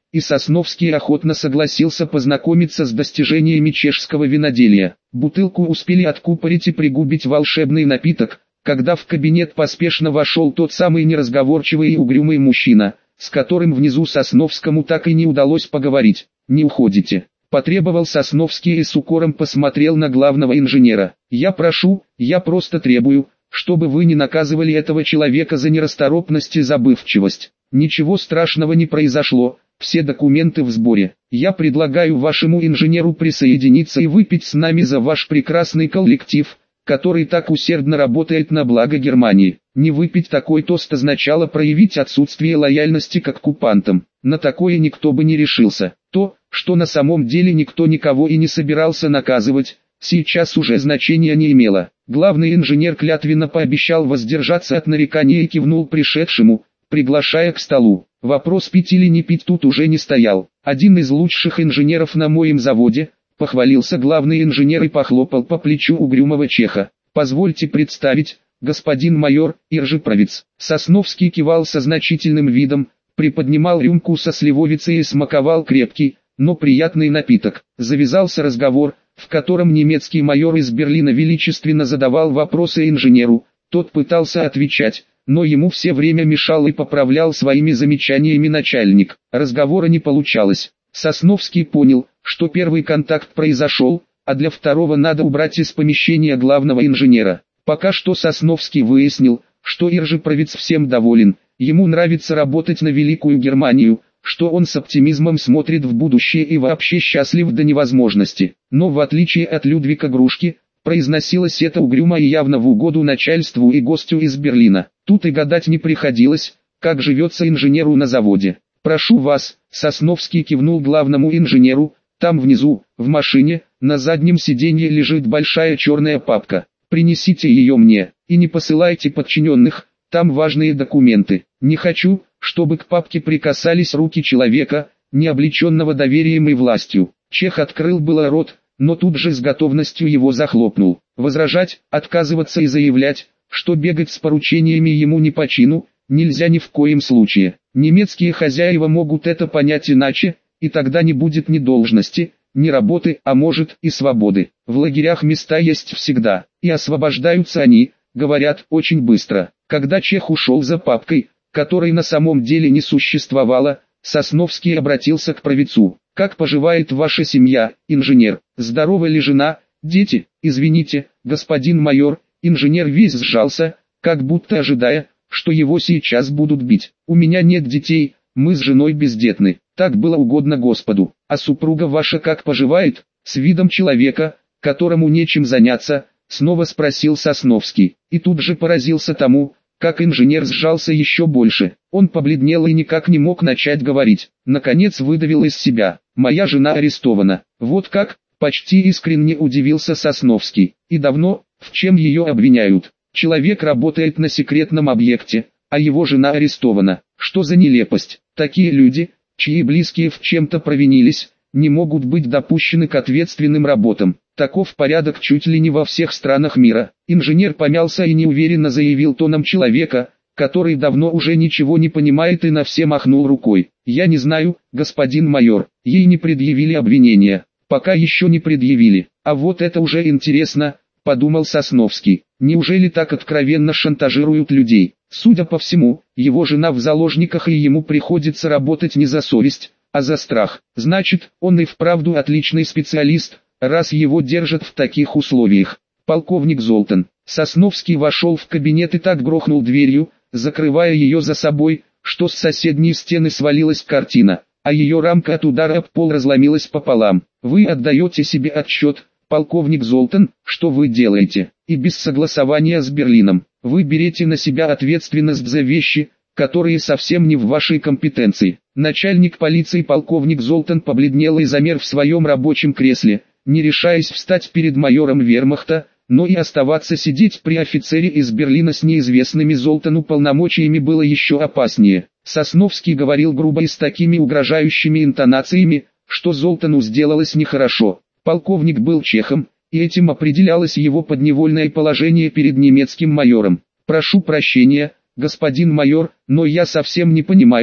и Сосновский охотно согласился познакомиться с достижениями чешского виноделия. Бутылку успели откупорить и пригубить волшебный напиток, когда в кабинет поспешно вошел тот самый неразговорчивый и угрюмый мужчина, с которым внизу Сосновскому так и не удалось поговорить. «Не уходите», — потребовал Сосновский и с укором посмотрел на главного инженера. «Я прошу, я просто требую, чтобы вы не наказывали этого человека за нерасторопность и забывчивость. Ничего страшного не произошло, все документы в сборе. Я предлагаю вашему инженеру присоединиться и выпить с нами за ваш прекрасный коллектив, который так усердно работает на благо Германии». Не выпить такой тост означало проявить отсутствие лояльности к оккупантам. На такое никто бы не решился. То, что на самом деле никто никого и не собирался наказывать, сейчас уже значения не имело. Главный инженер клятвенно пообещал воздержаться от нареканий и кивнул пришедшему, приглашая к столу. Вопрос пить или не пить тут уже не стоял. «Один из лучших инженеров на моем заводе», — похвалился главный инженер и похлопал по плечу угрюмого чеха. «Позвольте представить, господин майор Иржеправец». Сосновский кивал со значительным видом, приподнимал рюмку со сливовицей и смаковал крепкий, но приятный напиток. Завязался разговор, в котором немецкий майор из Берлина величественно задавал вопросы инженеру. Тот пытался отвечать, но ему все время мешал и поправлял своими замечаниями начальник. Разговора не получалось. Сосновский понял, что первый контакт произошел, а для второго надо убрать из помещения главного инженера. Пока что Сосновский выяснил, что Иржеправец всем доволен, ему нравится работать на Великую Германию, что он с оптимизмом смотрит в будущее и вообще счастлив до невозможности. Но в отличие от Людвига Грушки, произносилось это угрюмо и явно в угоду начальству и гостю из Берлина. Тут и гадать не приходилось, как живется инженеру на заводе. «Прошу вас», — Сосновский кивнул главному инженеру, — «там внизу, в машине, на заднем сиденье лежит большая черная папка. Принесите ее мне, и не посылайте подчиненных, там важные документы. Не хочу, чтобы к папке прикасались руки человека, не облеченного доверием и властью». Чех открыл было рот, но тут же с готовностью его захлопнул. Возражать, отказываться и заявлять, что бегать с поручениями ему не по чину, нельзя ни в коем случае. Немецкие хозяева могут это понять иначе, и тогда не будет ни должности, ни работы, а может и свободы. В лагерях места есть всегда, и освобождаются они, говорят, очень быстро. Когда Чех ушел за папкой, которой на самом деле не существовало, Сосновский обратился к Правецу. «Как поживает ваша семья, инженер? Здорова ли жена, дети?» «Извините, господин майор», инженер весь сжался, как будто ожидая, что его сейчас будут бить. «У меня нет детей, мы с женой бездетны, так было угодно Господу. А супруга ваша как поживает?» С видом человека, которому нечем заняться, снова спросил Сосновский, и тут же поразился тому, как инженер сжался еще больше. Он побледнел и никак не мог начать говорить. Наконец выдавил из себя: «Моя жена арестована». «Вот как?» — почти искренне удивился Сосновский. «И давно? В чем ее обвиняют?» «Человек работает на секретном объекте, а его жена арестована. Что за нелепость? Такие люди, чьи близкие в чем-то провинились, не могут быть допущены к ответственным работам. Таков порядок чуть ли не во всех странах мира». Инженер помялся и неуверенно заявил тоном человека, который давно уже ничего не понимает, и на все махнул рукой: «Я не знаю, господин майор, ей не предъявили обвинения». «Пока еще не предъявили. А вот это уже интересно», — подумал Сосновский. «Неужели так откровенно шантажируют людей?» Судя по всему, его жена в заложниках, и ему приходится работать не за совесть, а за страх. Значит, он и вправду отличный специалист, раз его держат в таких условиях. «Полковник Золтан». Сосновский вошел в кабинет и так грохнул дверью, закрывая ее за собой, что с соседней стены свалилась картина, а ее рамка от удара об пол разломилась пополам. «Вы отдаете себе отчет, полковник Золтан, что вы делаете, и без согласования с Берлином. Вы берете на себя ответственность за вещи, которые совсем не в вашей компетенции». Начальник полиции полковник Золтан побледнел и замер в своем рабочем кресле, не решаясь встать перед майором вермахта, но и оставаться сидеть при офицере из Берлина с неизвестными Золтану полномочиями было еще опаснее. Сосновский говорил грубо и с такими угрожающими интонациями, что Золтану сделалось нехорошо. Полковник был чехом, и этим определялось его подневольное положение перед немецким майором. «Прошу прощения, господин майор, но я совсем не понимаю,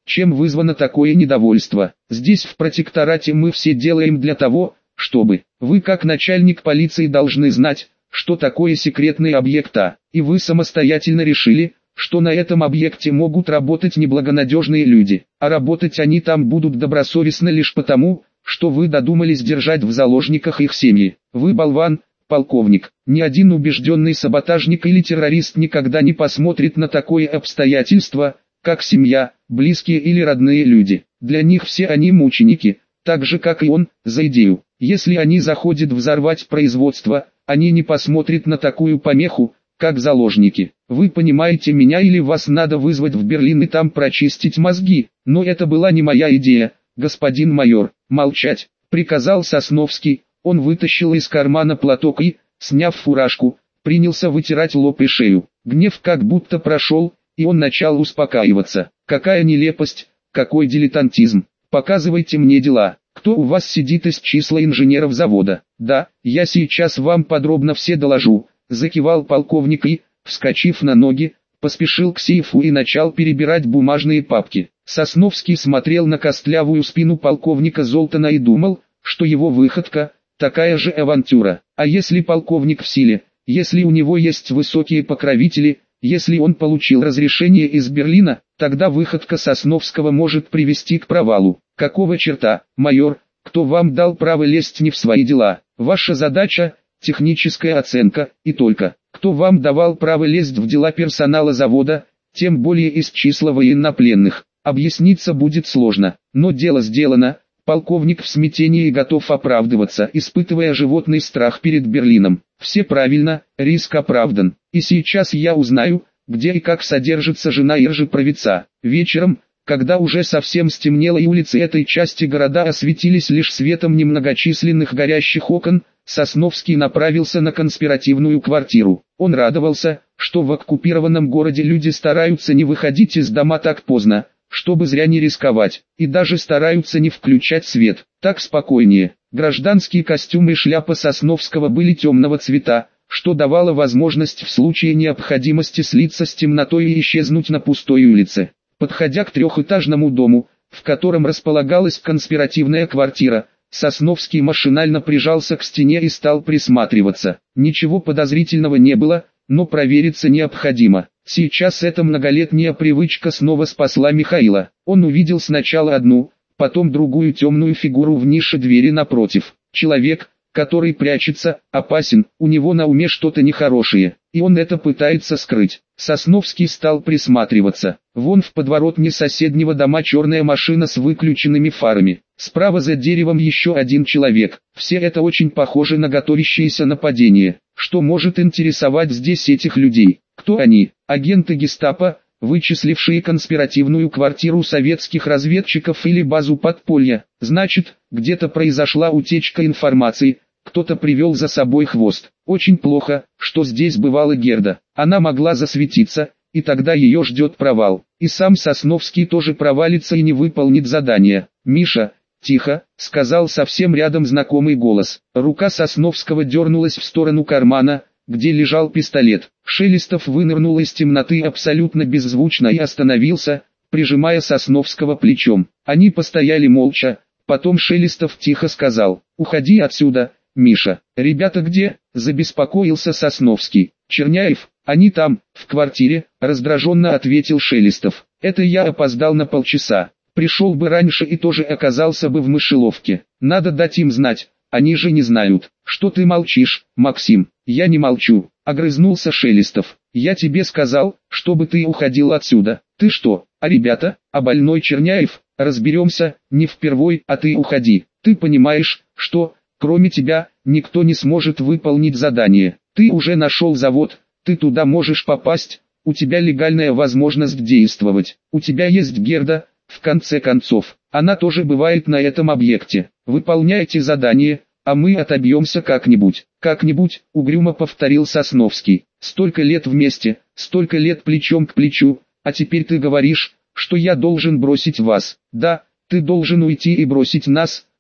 чем вызвано такое недовольство. Здесь в протекторате мы все делаем для того, чтобы вы как начальник полиции должны знать, что такое секретный объект А, и вы самостоятельно решили, что на этом объекте могут работать неблагонадежные люди, а работать они там будут добросовестно лишь потому, что вы додумались держать в заложниках их семьи. Вы болван, полковник. Ни один убежденный саботажник или террорист никогда не посмотрит на такое обстоятельство, как семья, близкие или родные люди. Для них все они мученики, так же как и он, за идею. Если они заходят взорвать производство, они не посмотрят на такую помеху, как заложники. Вы понимаете меня, или вас надо вызвать в Берлин и там прочистить мозги? Но это была не моя идея, господин майор. Молчать, приказал Сосновский. Он вытащил из кармана платок и, сняв фуражку, принялся вытирать лоб и шею. Гнев как будто прошел, и он начал успокаиваться. Какая нелепость, какой дилетантизм. Показывайте мне дела. Кто у вас сидит из числа инженеров завода? Да, я сейчас вам подробно все доложу. Закивал полковник и, вскочив на ноги, поспешил к сейфу и начал перебирать бумажные папки. Сосновский смотрел на костлявую спину полковника Золтана и думал, что его выходка – такая же авантюра. А если полковник в силе, если у него есть высокие покровители, если он получил разрешение из Берлина, тогда выходка Сосновского может привести к провалу. Какого черта, майор, кто вам дал право лезть не в свои дела? Ваша задача – техническая оценка, и только. Кто вам давал право лезть в дела персонала завода, тем более из числа военнопленных? Объясниться будет сложно, но дело сделано. Полковник в смятении и готов оправдываться, испытывая животный страх перед Берлином. Все правильно, риск оправдан. И сейчас я узнаю, где и как содержится жена Иржи Правица. Вечером, когда уже совсем стемнело и улицы этой части города осветились лишь светом немногочисленных горящих окон, Сосновский направился на конспиративную квартиру. Он радовался, что в оккупированном городе люди стараются не выходить из дома так поздно, чтобы зря не рисковать, и даже стараются не включать свет. Так спокойнее. Гражданский костюм и шляпа Сосновского были темного цвета, что давало возможность в случае необходимости слиться с темнотой и исчезнуть на пустой улице. Подходя к трехэтажному дому, в котором располагалась конспиративная квартира, Сосновский машинально прижался к стене и стал присматриваться. Ничего подозрительного не было, но провериться необходимо. Сейчас эта многолетняя привычка снова спасла Михаила. Он увидел сначала одну, потом другую темную фигуру в нише двери напротив. Человек, который прячется, опасен, у него на уме что-то нехорошее, и он это пытается скрыть. Сосновский стал присматриваться. Вон в подворотне соседнего дома черная машина с выключенными фарами. Справа за деревом еще один человек. Все это очень похоже на готовящееся нападение. Что может интересовать здесь этих людей? Кто они? Агенты гестапо, вычислившие конспиративную квартиру советских разведчиков или базу подполья. Значит, где-то произошла утечка информации, кто-то привел за собой хвост. Очень плохо, что здесь бывала Герда. Она могла засветиться, и тогда ее ждет провал. И сам Сосновский тоже провалится и не выполнит задание. «Миша, тихо», — сказал совсем рядом знакомый голос. Рука Сосновского дернулась в сторону кармана, где лежал пистолет. Шелестов вынырнул из темноты абсолютно беззвучно и остановился, прижимая Сосновского плечом. Они постояли молча, потом Шелестов тихо сказал: «Уходи отсюда, Миша». «Ребята где?» – забеспокоился Сосновский. «Черняев, они там, в квартире», – раздраженно ответил Шелестов. «Это я опоздал на полчаса. Пришел бы раньше и тоже оказался бы в мышеловке. Надо дать им знать, они же не знают». «Что ты молчишь, Максим?» «Я не молчу», — огрызнулся Шелестов. «Я тебе сказал, чтобы ты уходил отсюда. Ты что, а ребята, а больной Черняев? Разберемся, не впервой, а ты уходи. Ты понимаешь, что, кроме тебя, никто не сможет выполнить задание. Ты уже нашел завод, ты туда можешь попасть, у тебя легальная возможность действовать. У тебя есть Герда, в конце концов, она тоже бывает на этом объекте. Выполняйте задание, а мы отобьемся как-нибудь». «Как-нибудь», — угрюмо повторил Сосновский. «Столько лет вместе, столько лет плечом к плечу, а теперь ты говоришь, что я должен бросить вас». «Да, ты должен уйти и бросить нас»,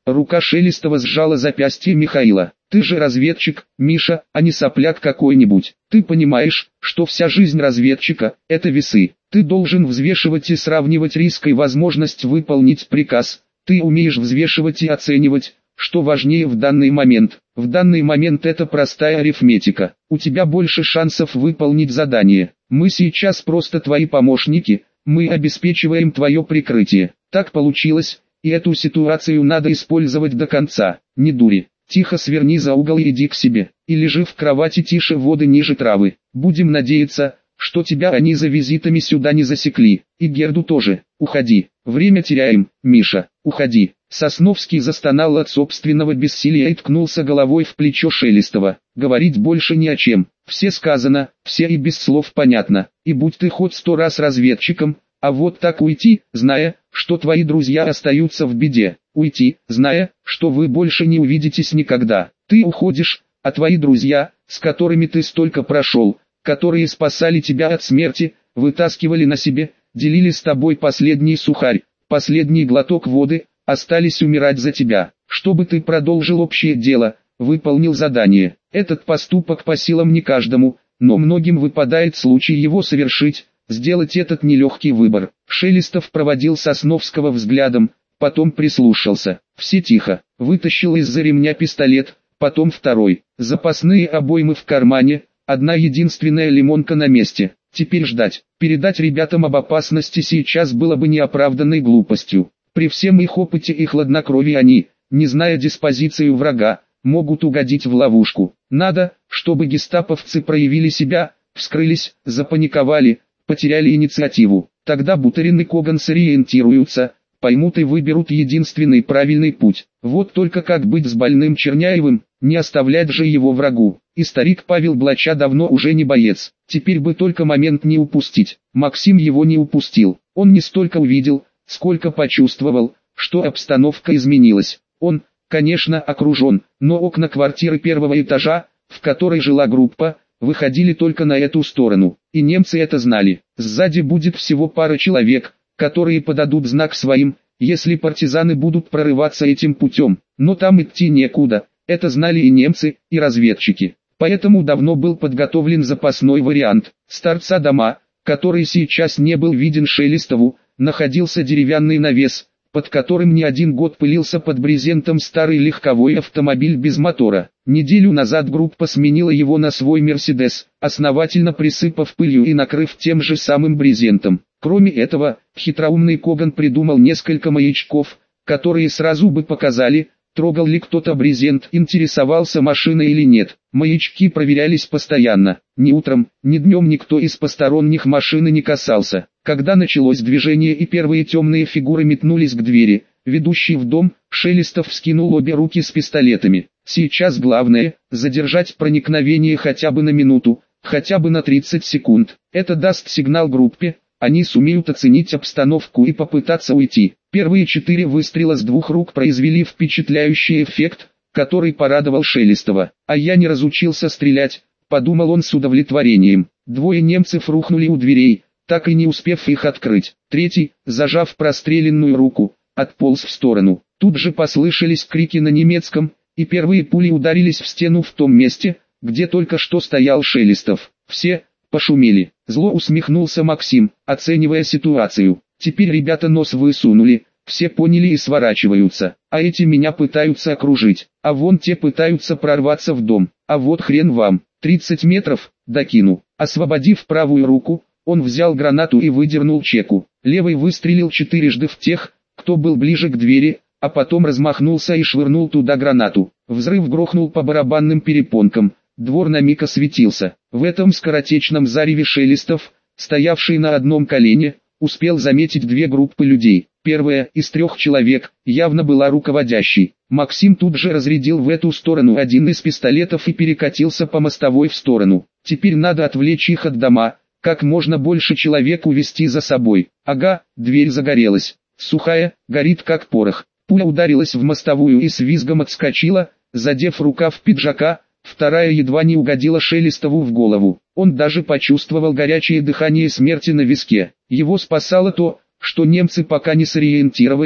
Рука Шелестова сжала запястье Михаила. «Ты же разведчик, Миша, а не сопляк какой-нибудь. Ты понимаешь, что вся жизнь разведчика – это весы. Ты должен взвешивать и сравнивать риск и возможность выполнить приказ. Ты умеешь взвешивать и оценивать, что важнее в данный момент. В данный момент это простая арифметика. У тебя больше шансов выполнить задание. Мы сейчас просто твои помощники, мы обеспечиваем твое прикрытие. Так получилось, и эту ситуацию надо использовать до конца. Не дури. Тихо сверни за угол и иди к себе. И лежи в кровати тише воды ниже травы. Будем надеяться, что тебя они за визитами сюда не засекли. И Герду тоже. Уходи. Время теряем, Миша. Уходи». Сосновский застонал от собственного бессилия и ткнулся головой в плечо Шелестова. Говорить больше ни о чем. Все сказано, все и без слов понятно. И будь ты хоть 100 раз разведчиком, а вот так уйти, зная, что твои друзья остаются в беде. Уйти, зная, что вы больше не увидитесь никогда. Ты уходишь, а твои друзья, с которыми ты столько прошел, которые спасали тебя от смерти, вытаскивали на себе, делили с тобой последний сухарь, последний глоток воды, остались умирать за тебя, чтобы ты продолжил общее дело, выполнил задание. Этот поступок по силам не каждому, но многим выпадает случай его совершить, сделать этот нелегкий выбор. Шелестов проводил Сосновского взглядом, потом прислушался. Все тихо. Вытащил из-за ремня пистолет, потом второй. Запасные обоймы в кармане, одна единственная лимонка на месте. Теперь ждать. Передать ребятам об опасности сейчас было бы неоправданной глупостью. При всем их опыте и хладнокровии они, не зная диспозицию врага, могут угодить в ловушку. Надо, чтобы гестаповцы проявили себя, вскрылись, запаниковали, потеряли инициативу. Тогда Буторин и Коган сориентируются, поймут и выберут единственный правильный путь. Вот только как быть с больным Черняевым, не оставлять же его врагу. И старик Павел Блача давно уже не боец. Теперь бы только момент не упустить. Максим его не упустил. Он не столько увидел, сколько почувствовал, что обстановка изменилась. Он, конечно, окружен, но окна квартиры первого этажа, в которой жила группа, выходили только на эту сторону. И немцы это знали. Сзади будет всего пара человек, которые подадут знак своим, если партизаны будут прорываться этим путем. Но там идти некуда. Это знали и немцы, и разведчики. Поэтому давно был подготовлен запасной вариант. С торца дома, который сейчас не был виден Шелестову, находился деревянный навес, под которым не один год пылился под брезентом старый легковой автомобиль без мотора. Неделю назад группа сменила его на свой «Мерседес», основательно присыпав пылью и накрыв тем же самым брезентом. Кроме этого, хитроумный Коган придумал несколько маячков, которые сразу бы показали, трогал ли кто-то брезент, интересовался машиной или нет. Маячки проверялись постоянно. Ни утром, ни днем никто из посторонних машины не касался. Когда началось движение и первые темные фигуры метнулись к двери, ведущей в дом, Шелестов вскинул обе руки с пистолетами. Сейчас главное – задержать проникновение хотя бы на минуту, хотя бы на 30 секунд. Это даст сигнал группе, они сумеют оценить обстановку и попытаться уйти. Первые 4 выстрела с 2 рук произвели впечатляющий эффект, который порадовал Шелестова. «А я не разучился стрелять», — подумал он с удовлетворением. 2 немцев рухнули у дверей, так и не успев их открыть. Третий, зажав простреленную руку, отполз в сторону. Тут же послышались крики на немецком, и первые пули ударились в стену в том месте, где только что стоял Шелестов. Все пошумели. Зло усмехнулся Максим, оценивая ситуацию. «Теперь ребята нос высунули, все поняли и сворачиваются. А эти меня пытаются окружить, а вон те пытаются прорваться в дом. А вот хрен вам, 30 метров, докину». Освободив правую руку, он взял гранату и выдернул чеку. Левый выстрелил 4 в тех, кто был ближе к двери, а потом размахнулся и швырнул туда гранату. Взрыв грохнул по барабанным перепонкам. Двор на миг осветился. В этом скоротечном зареве Шелестов, стоявший на одном колене, успел заметить 2 группы людей. Первая, из 3 человек, явно была руководящей. Максим тут же разрядил в эту сторону один из пистолетов и перекатился по мостовой в сторону. Теперь надо отвлечь их от дома, как можно больше человек увести за собой. Ага, дверь загорелась. Сухая, горит как порох. Пуля ударилась в мостовую и с визгом отскочила, задев рукав пиджака. Вторая едва не угодила Шелестову в голову. Он даже почувствовал горячее дыхание смерти на виске. Его спасало то, что немцы пока не сориентировались,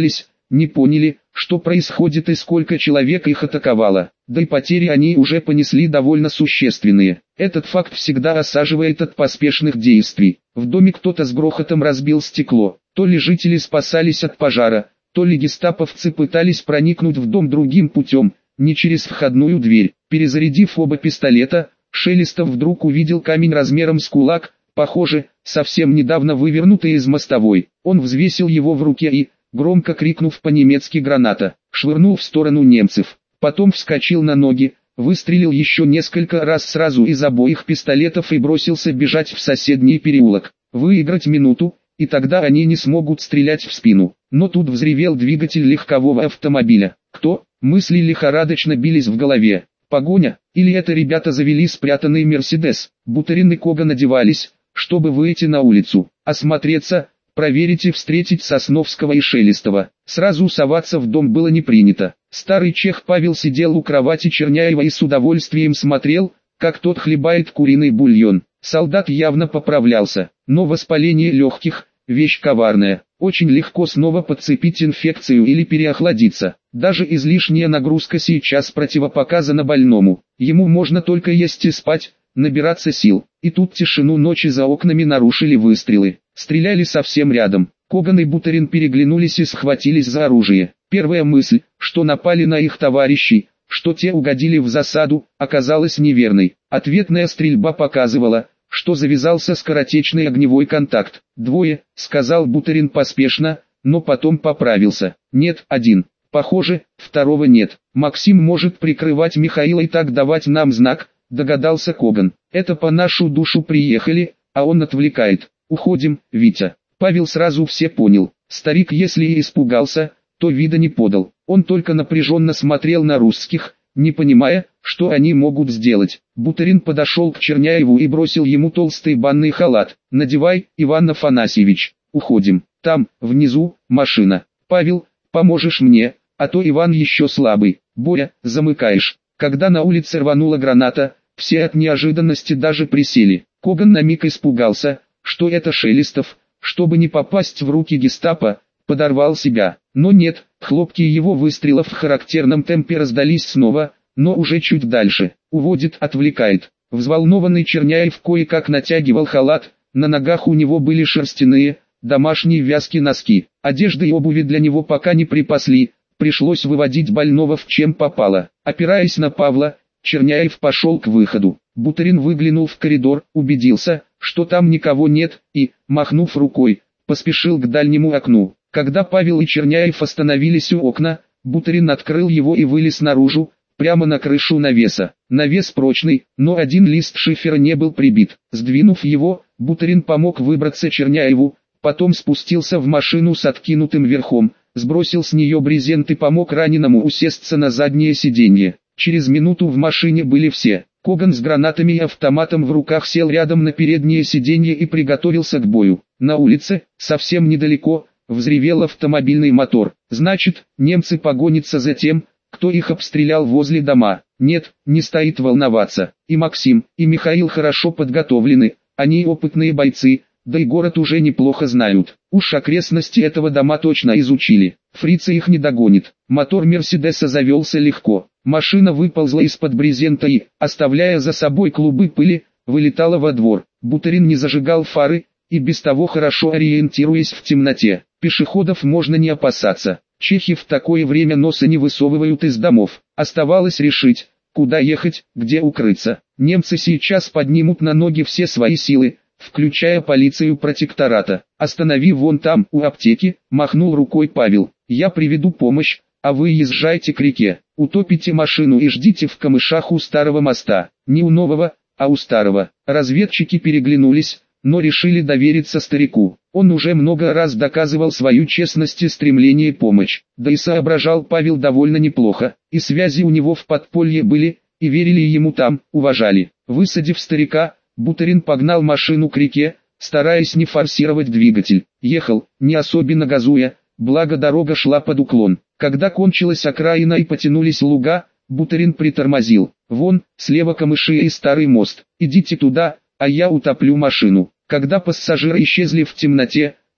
не поняли, что происходит и сколько человек их атаковало. Да и потери они уже понесли довольно существенные. Этот факт всегда осаживает от поспешных действий. В доме кто-то с грохотом разбил стекло. То ли жители спасались от пожара, то ли гестаповцы пытались проникнуть в дом другим путем, не через входную дверь. Перезарядив оба пистолета, Шелестов вдруг увидел камень размером с кулак, похоже, совсем недавно вывернутый из мостовой. Он взвесил его в руке и, громко крикнув по-немецки «граната», швырнул в сторону немцев. Потом вскочил на ноги, выстрелил еще несколько раз сразу из обоих пистолетов и бросился бежать в соседний переулок. Выиграть минуту, и тогда они не смогут стрелять в спину. Но тут взревел двигатель легкового автомобиля. Кто? Мысли лихорадочно бились в голове. Погоня? Или это ребята завели спрятанный Мерседес? Буторин и Коган надевались, чтобы выйти на улицу, осмотреться, проверить и встретить Сосновского и Шелестова. Сразу соваться в дом было не принято. Старый чех Павел сидел у кровати Черняева и с удовольствием смотрел, как тот хлебает куриный бульон. Солдат явно поправлялся, но воспаление легких – вещь коварная. Очень легко снова подцепить инфекцию или переохладиться. Даже излишняя нагрузка сейчас противопоказана больному. Ему можно только есть и спать, набираться сил. И тут тишину ночи за окнами нарушили выстрелы. Стреляли совсем рядом. Коган и Буторин переглянулись и схватились за оружие. Первая мысль, что напали на их товарищей, что те угодили в засаду, оказалась неверной. Ответная стрельба показывала, что завязался скоротечный огневой контакт. «Двое», — сказал Буторин поспешно, но потом поправился. «Нет, один. Похоже, второго нет. Максим может прикрывать Михаила и так давать нам знак», — догадался Коган. «Это по нашу душу приехали, а он отвлекает. Уходим, Витя». Павел сразу все понял. Старик, если и испугался, то вида не подал. Он только напряженно смотрел на русских, не понимая, что они могут сделать. Буторин подошел к Черняеву и бросил ему толстый банный халат. «Надевай, Иван Афанасьевич, уходим. Там, внизу, машина. Павел, поможешь мне, а то Иван еще слабый. Боря, замыкаешь». Когда на улице рванула граната, все от неожиданности даже присели. Коган на миг испугался, что это Шелестов, чтобы не попасть в руки гестапо, подорвал себя. Но нет, хлопки его выстрелов в характерном темпе раздались снова, но уже чуть дальше. Уводит, отвлекает. Взволнованный Черняев кое-как натягивал халат, на ногах у него были шерстяные, домашние вязки носки. Одежды и обуви для него пока не припасли, пришлось выводить больного в чем попало. Опираясь на Павла, Черняев пошел к выходу. Буторин выглянул в коридор, убедился, что там никого нет, и, махнув рукой, поспешил к дальнему окну. Когда Павел и Черняев остановились у окна, Буторин открыл его и вылез наружу, прямо на крышу навеса. Навес прочный, но один лист шифера не был прибит. Сдвинув его, Буторин помог выбраться Черняеву, потом спустился в машину с откинутым верхом, сбросил с нее брезент и помог раненому усесться на заднее сиденье. Через минуту в машине были все. Коган с гранатами и автоматом в руках сел рядом на переднее сиденье и приготовился к бою. На улице, совсем недалеко, взревел автомобильный мотор. Значит, немцы погонятся за тем, кто их обстрелял возле дома. Нет, не стоит волноваться. И Максим, и Михаил хорошо подготовлены, они опытные бойцы, да и город уже неплохо знают. Уж окрестности этого дома точно изучили. Фрица их не догонит. Мотор Мерседеса завелся легко. Машина выползла из-под брезента и, оставляя за собой клубы пыли, вылетала во двор. Буторин не зажигал фары, и без того хорошо ориентируясь в темноте. Пешеходов можно не опасаться. Чехи в такое время носа не высовывают из домов. Оставалось решить, куда ехать, где укрыться. Немцы сейчас поднимут на ноги все свои силы, включая полицию протектората. «Останови вон там, у аптеки», — махнул рукой Павел. «Я приведу помощь, а вы езжайте к реке. Утопите машину и ждите в камышах у старого моста. Не у нового, а у старого». Разведчики переглянулись, но решили довериться старику. Он уже много раз доказывал свою честность и стремление помочь. Да и соображал Павел довольно неплохо, и связи у него в подполье были, и верили ему там, уважали. Высадив старика, Буторин погнал машину к реке, стараясь не форсировать двигатель. Ехал, не особенно газуя, благо дорога шла под уклон. Когда кончилась окраина и потянулись луга, Буторин притормозил. «Вон, слева камыши и старый мост. Идите туда, а я утоплю машину». Когда пассажиры исчезли в темноте,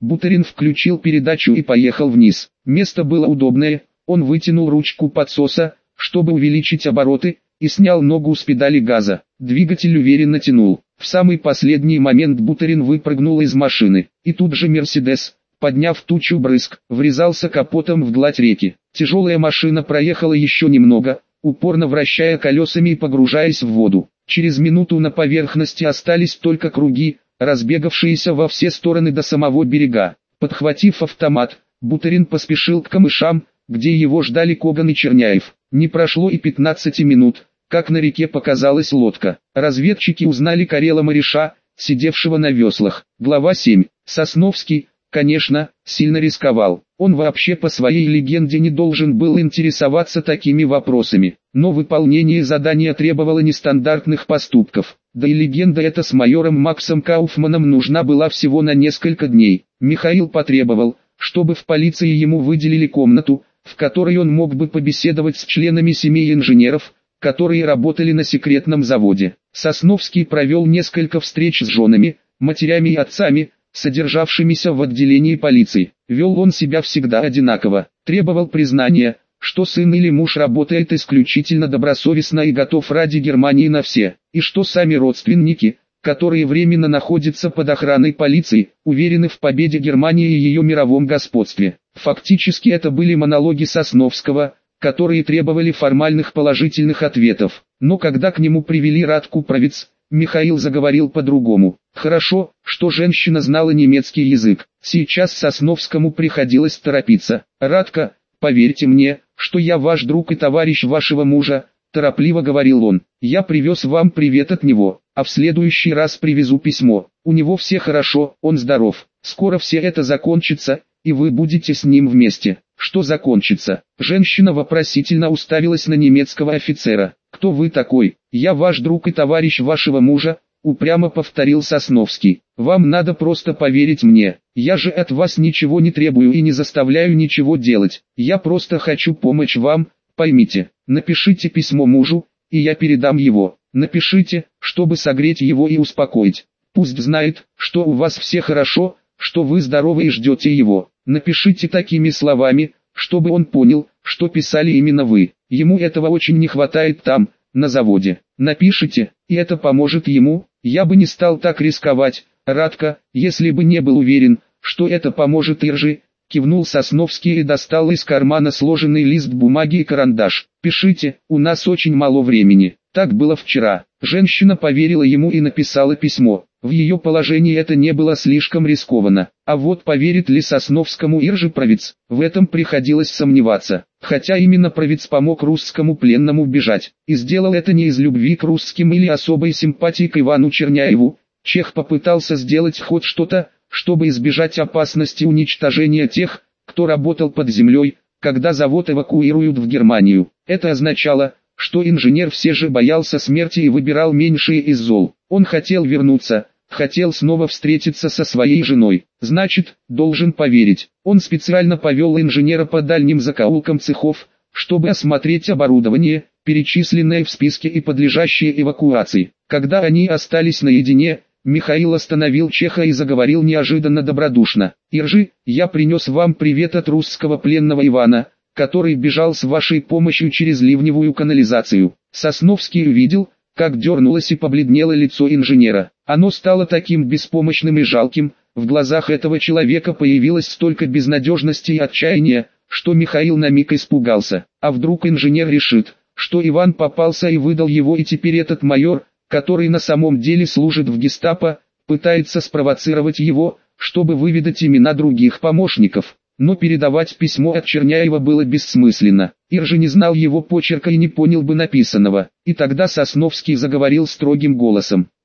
Буторин включил передачу и поехал вниз. Место было удобное, он вытянул ручку подсоса, чтобы увеличить обороты, и снял ногу с педали газа. Двигатель уверенно тянул. В самый последний момент Буторин выпрыгнул из машины, и тут же «Мерседес», подняв тучу брызг, врезался капотом в гладь реки. Тяжелая машина проехала еще немного, упорно вращая колесами и погружаясь в воду. Через минуту на поверхности остались только круги, разбегавшиеся во все стороны до самого берега. Подхватив автомат, Буторин поспешил к камышам, где его ждали Коган и Черняев. Не прошло и 15 минут, как на реке показалась лодка. Разведчики узнали Карела-мореша, сидевшего на веслах. Глава 7. Сосновский, конечно, сильно рисковал. Он вообще по своей легенде не должен был интересоваться такими вопросами. Но выполнение задания требовало нестандартных поступков. Да и легенда эта с майором Максом Кауфманом нужна была всего на несколько дней. Михаил потребовал, чтобы в полиции ему выделили комнату, в которой он мог бы побеседовать с членами семей инженеров, которые работали на секретном заводе. Сосновский провел несколько встреч с женами, матерями и отцами, содержавшимися в отделении полиции. Вел он себя всегда одинаково, требовал признания, что сын или муж работает исключительно добросовестно и готов ради Германии на все, и что сами родственники, которые временно находятся под охраной полиции, уверены в победе Германии и ее мировом господстве. Фактически это были монологи Сосновского, которые требовали формальных положительных ответов. Но когда к нему привели Радку Правец, Михаил заговорил по-другому. Хорошо, что женщина знала немецкий язык. Сейчас Сосновскому приходилось торопиться. «Радка, поверьте мне, что я ваш друг и товарищ вашего мужа», торопливо говорил он. «Я привез вам привет от него, а в следующий раз привезу письмо. У него все хорошо, он здоров. Скоро все это закончится, и вы будете с ним вместе». «Что закончится?» Женщина вопросительно уставилась на немецкого офицера. «Кто вы такой?» «Я ваш друг и товарищ вашего мужа», упрямо повторил Сосновский. «Вам надо просто поверить мне. Я же от вас ничего не требую и не заставляю ничего делать. Я просто хочу помочь вам, поймите. Напишите письмо мужу, и я передам его. Напишите, чтобы согреть его и успокоить. Пусть знает, что у вас все хорошо, что вы здоровы и ждете его. Напишите такими словами, чтобы он понял, что писали именно вы. Ему этого очень не хватает там, на заводе. Напишите, и это поможет ему. Я бы не стал так рисковать, Радка, если бы не был уверен, что это поможет Иржи», кивнул Сосновский и достал из кармана сложенный лист бумаги и карандаш. «Пишите, у нас очень мало времени». Так было вчера. Женщина поверила ему и написала письмо. В ее положении это не было слишком рискованно. А вот поверит ли Сосновскому Иржи Правец, в этом приходилось сомневаться. Хотя именно Правец помог русскому пленному бежать. И сделал это не из любви к русским или особой симпатии к Ивану Черняеву. Чех попытался сделать хоть что-то, чтобы избежать опасности уничтожения тех, кто работал под землей, когда завод эвакуируют в Германию. Это означало, что инженер все же боялся смерти и выбирал меньшее из зол. Он хотел вернуться, хотел снова встретиться со своей женой. Значит, должен поверить. Он специально повел инженера по дальним закоулкам цехов, чтобы осмотреть оборудование, перечисленное в списке и подлежащее эвакуации. Когда они остались наедине, Михаил остановил Чеха и заговорил неожиданно добродушно. «Иржи, я принес вам привет от русского пленного Ивана, который бежал с вашей помощью через ливневую канализацию». Сосновский увидел, как дернулось и побледнело лицо инженера. Оно стало таким беспомощным и жалким, в глазах этого человека появилось столько безнадежности и отчаяния, что Михаил на миг испугался. А вдруг инженер решит, что Иван попался и выдал его, и теперь этот майор, который на самом деле служит в гестапо, пытается спровоцировать его, чтобы выведать имена других помощников. Но передавать письмо от Черняева было бессмысленно. Иржи не знал его почерка и не понял бы написанного. И тогда Сосновский заговорил строгим голосом.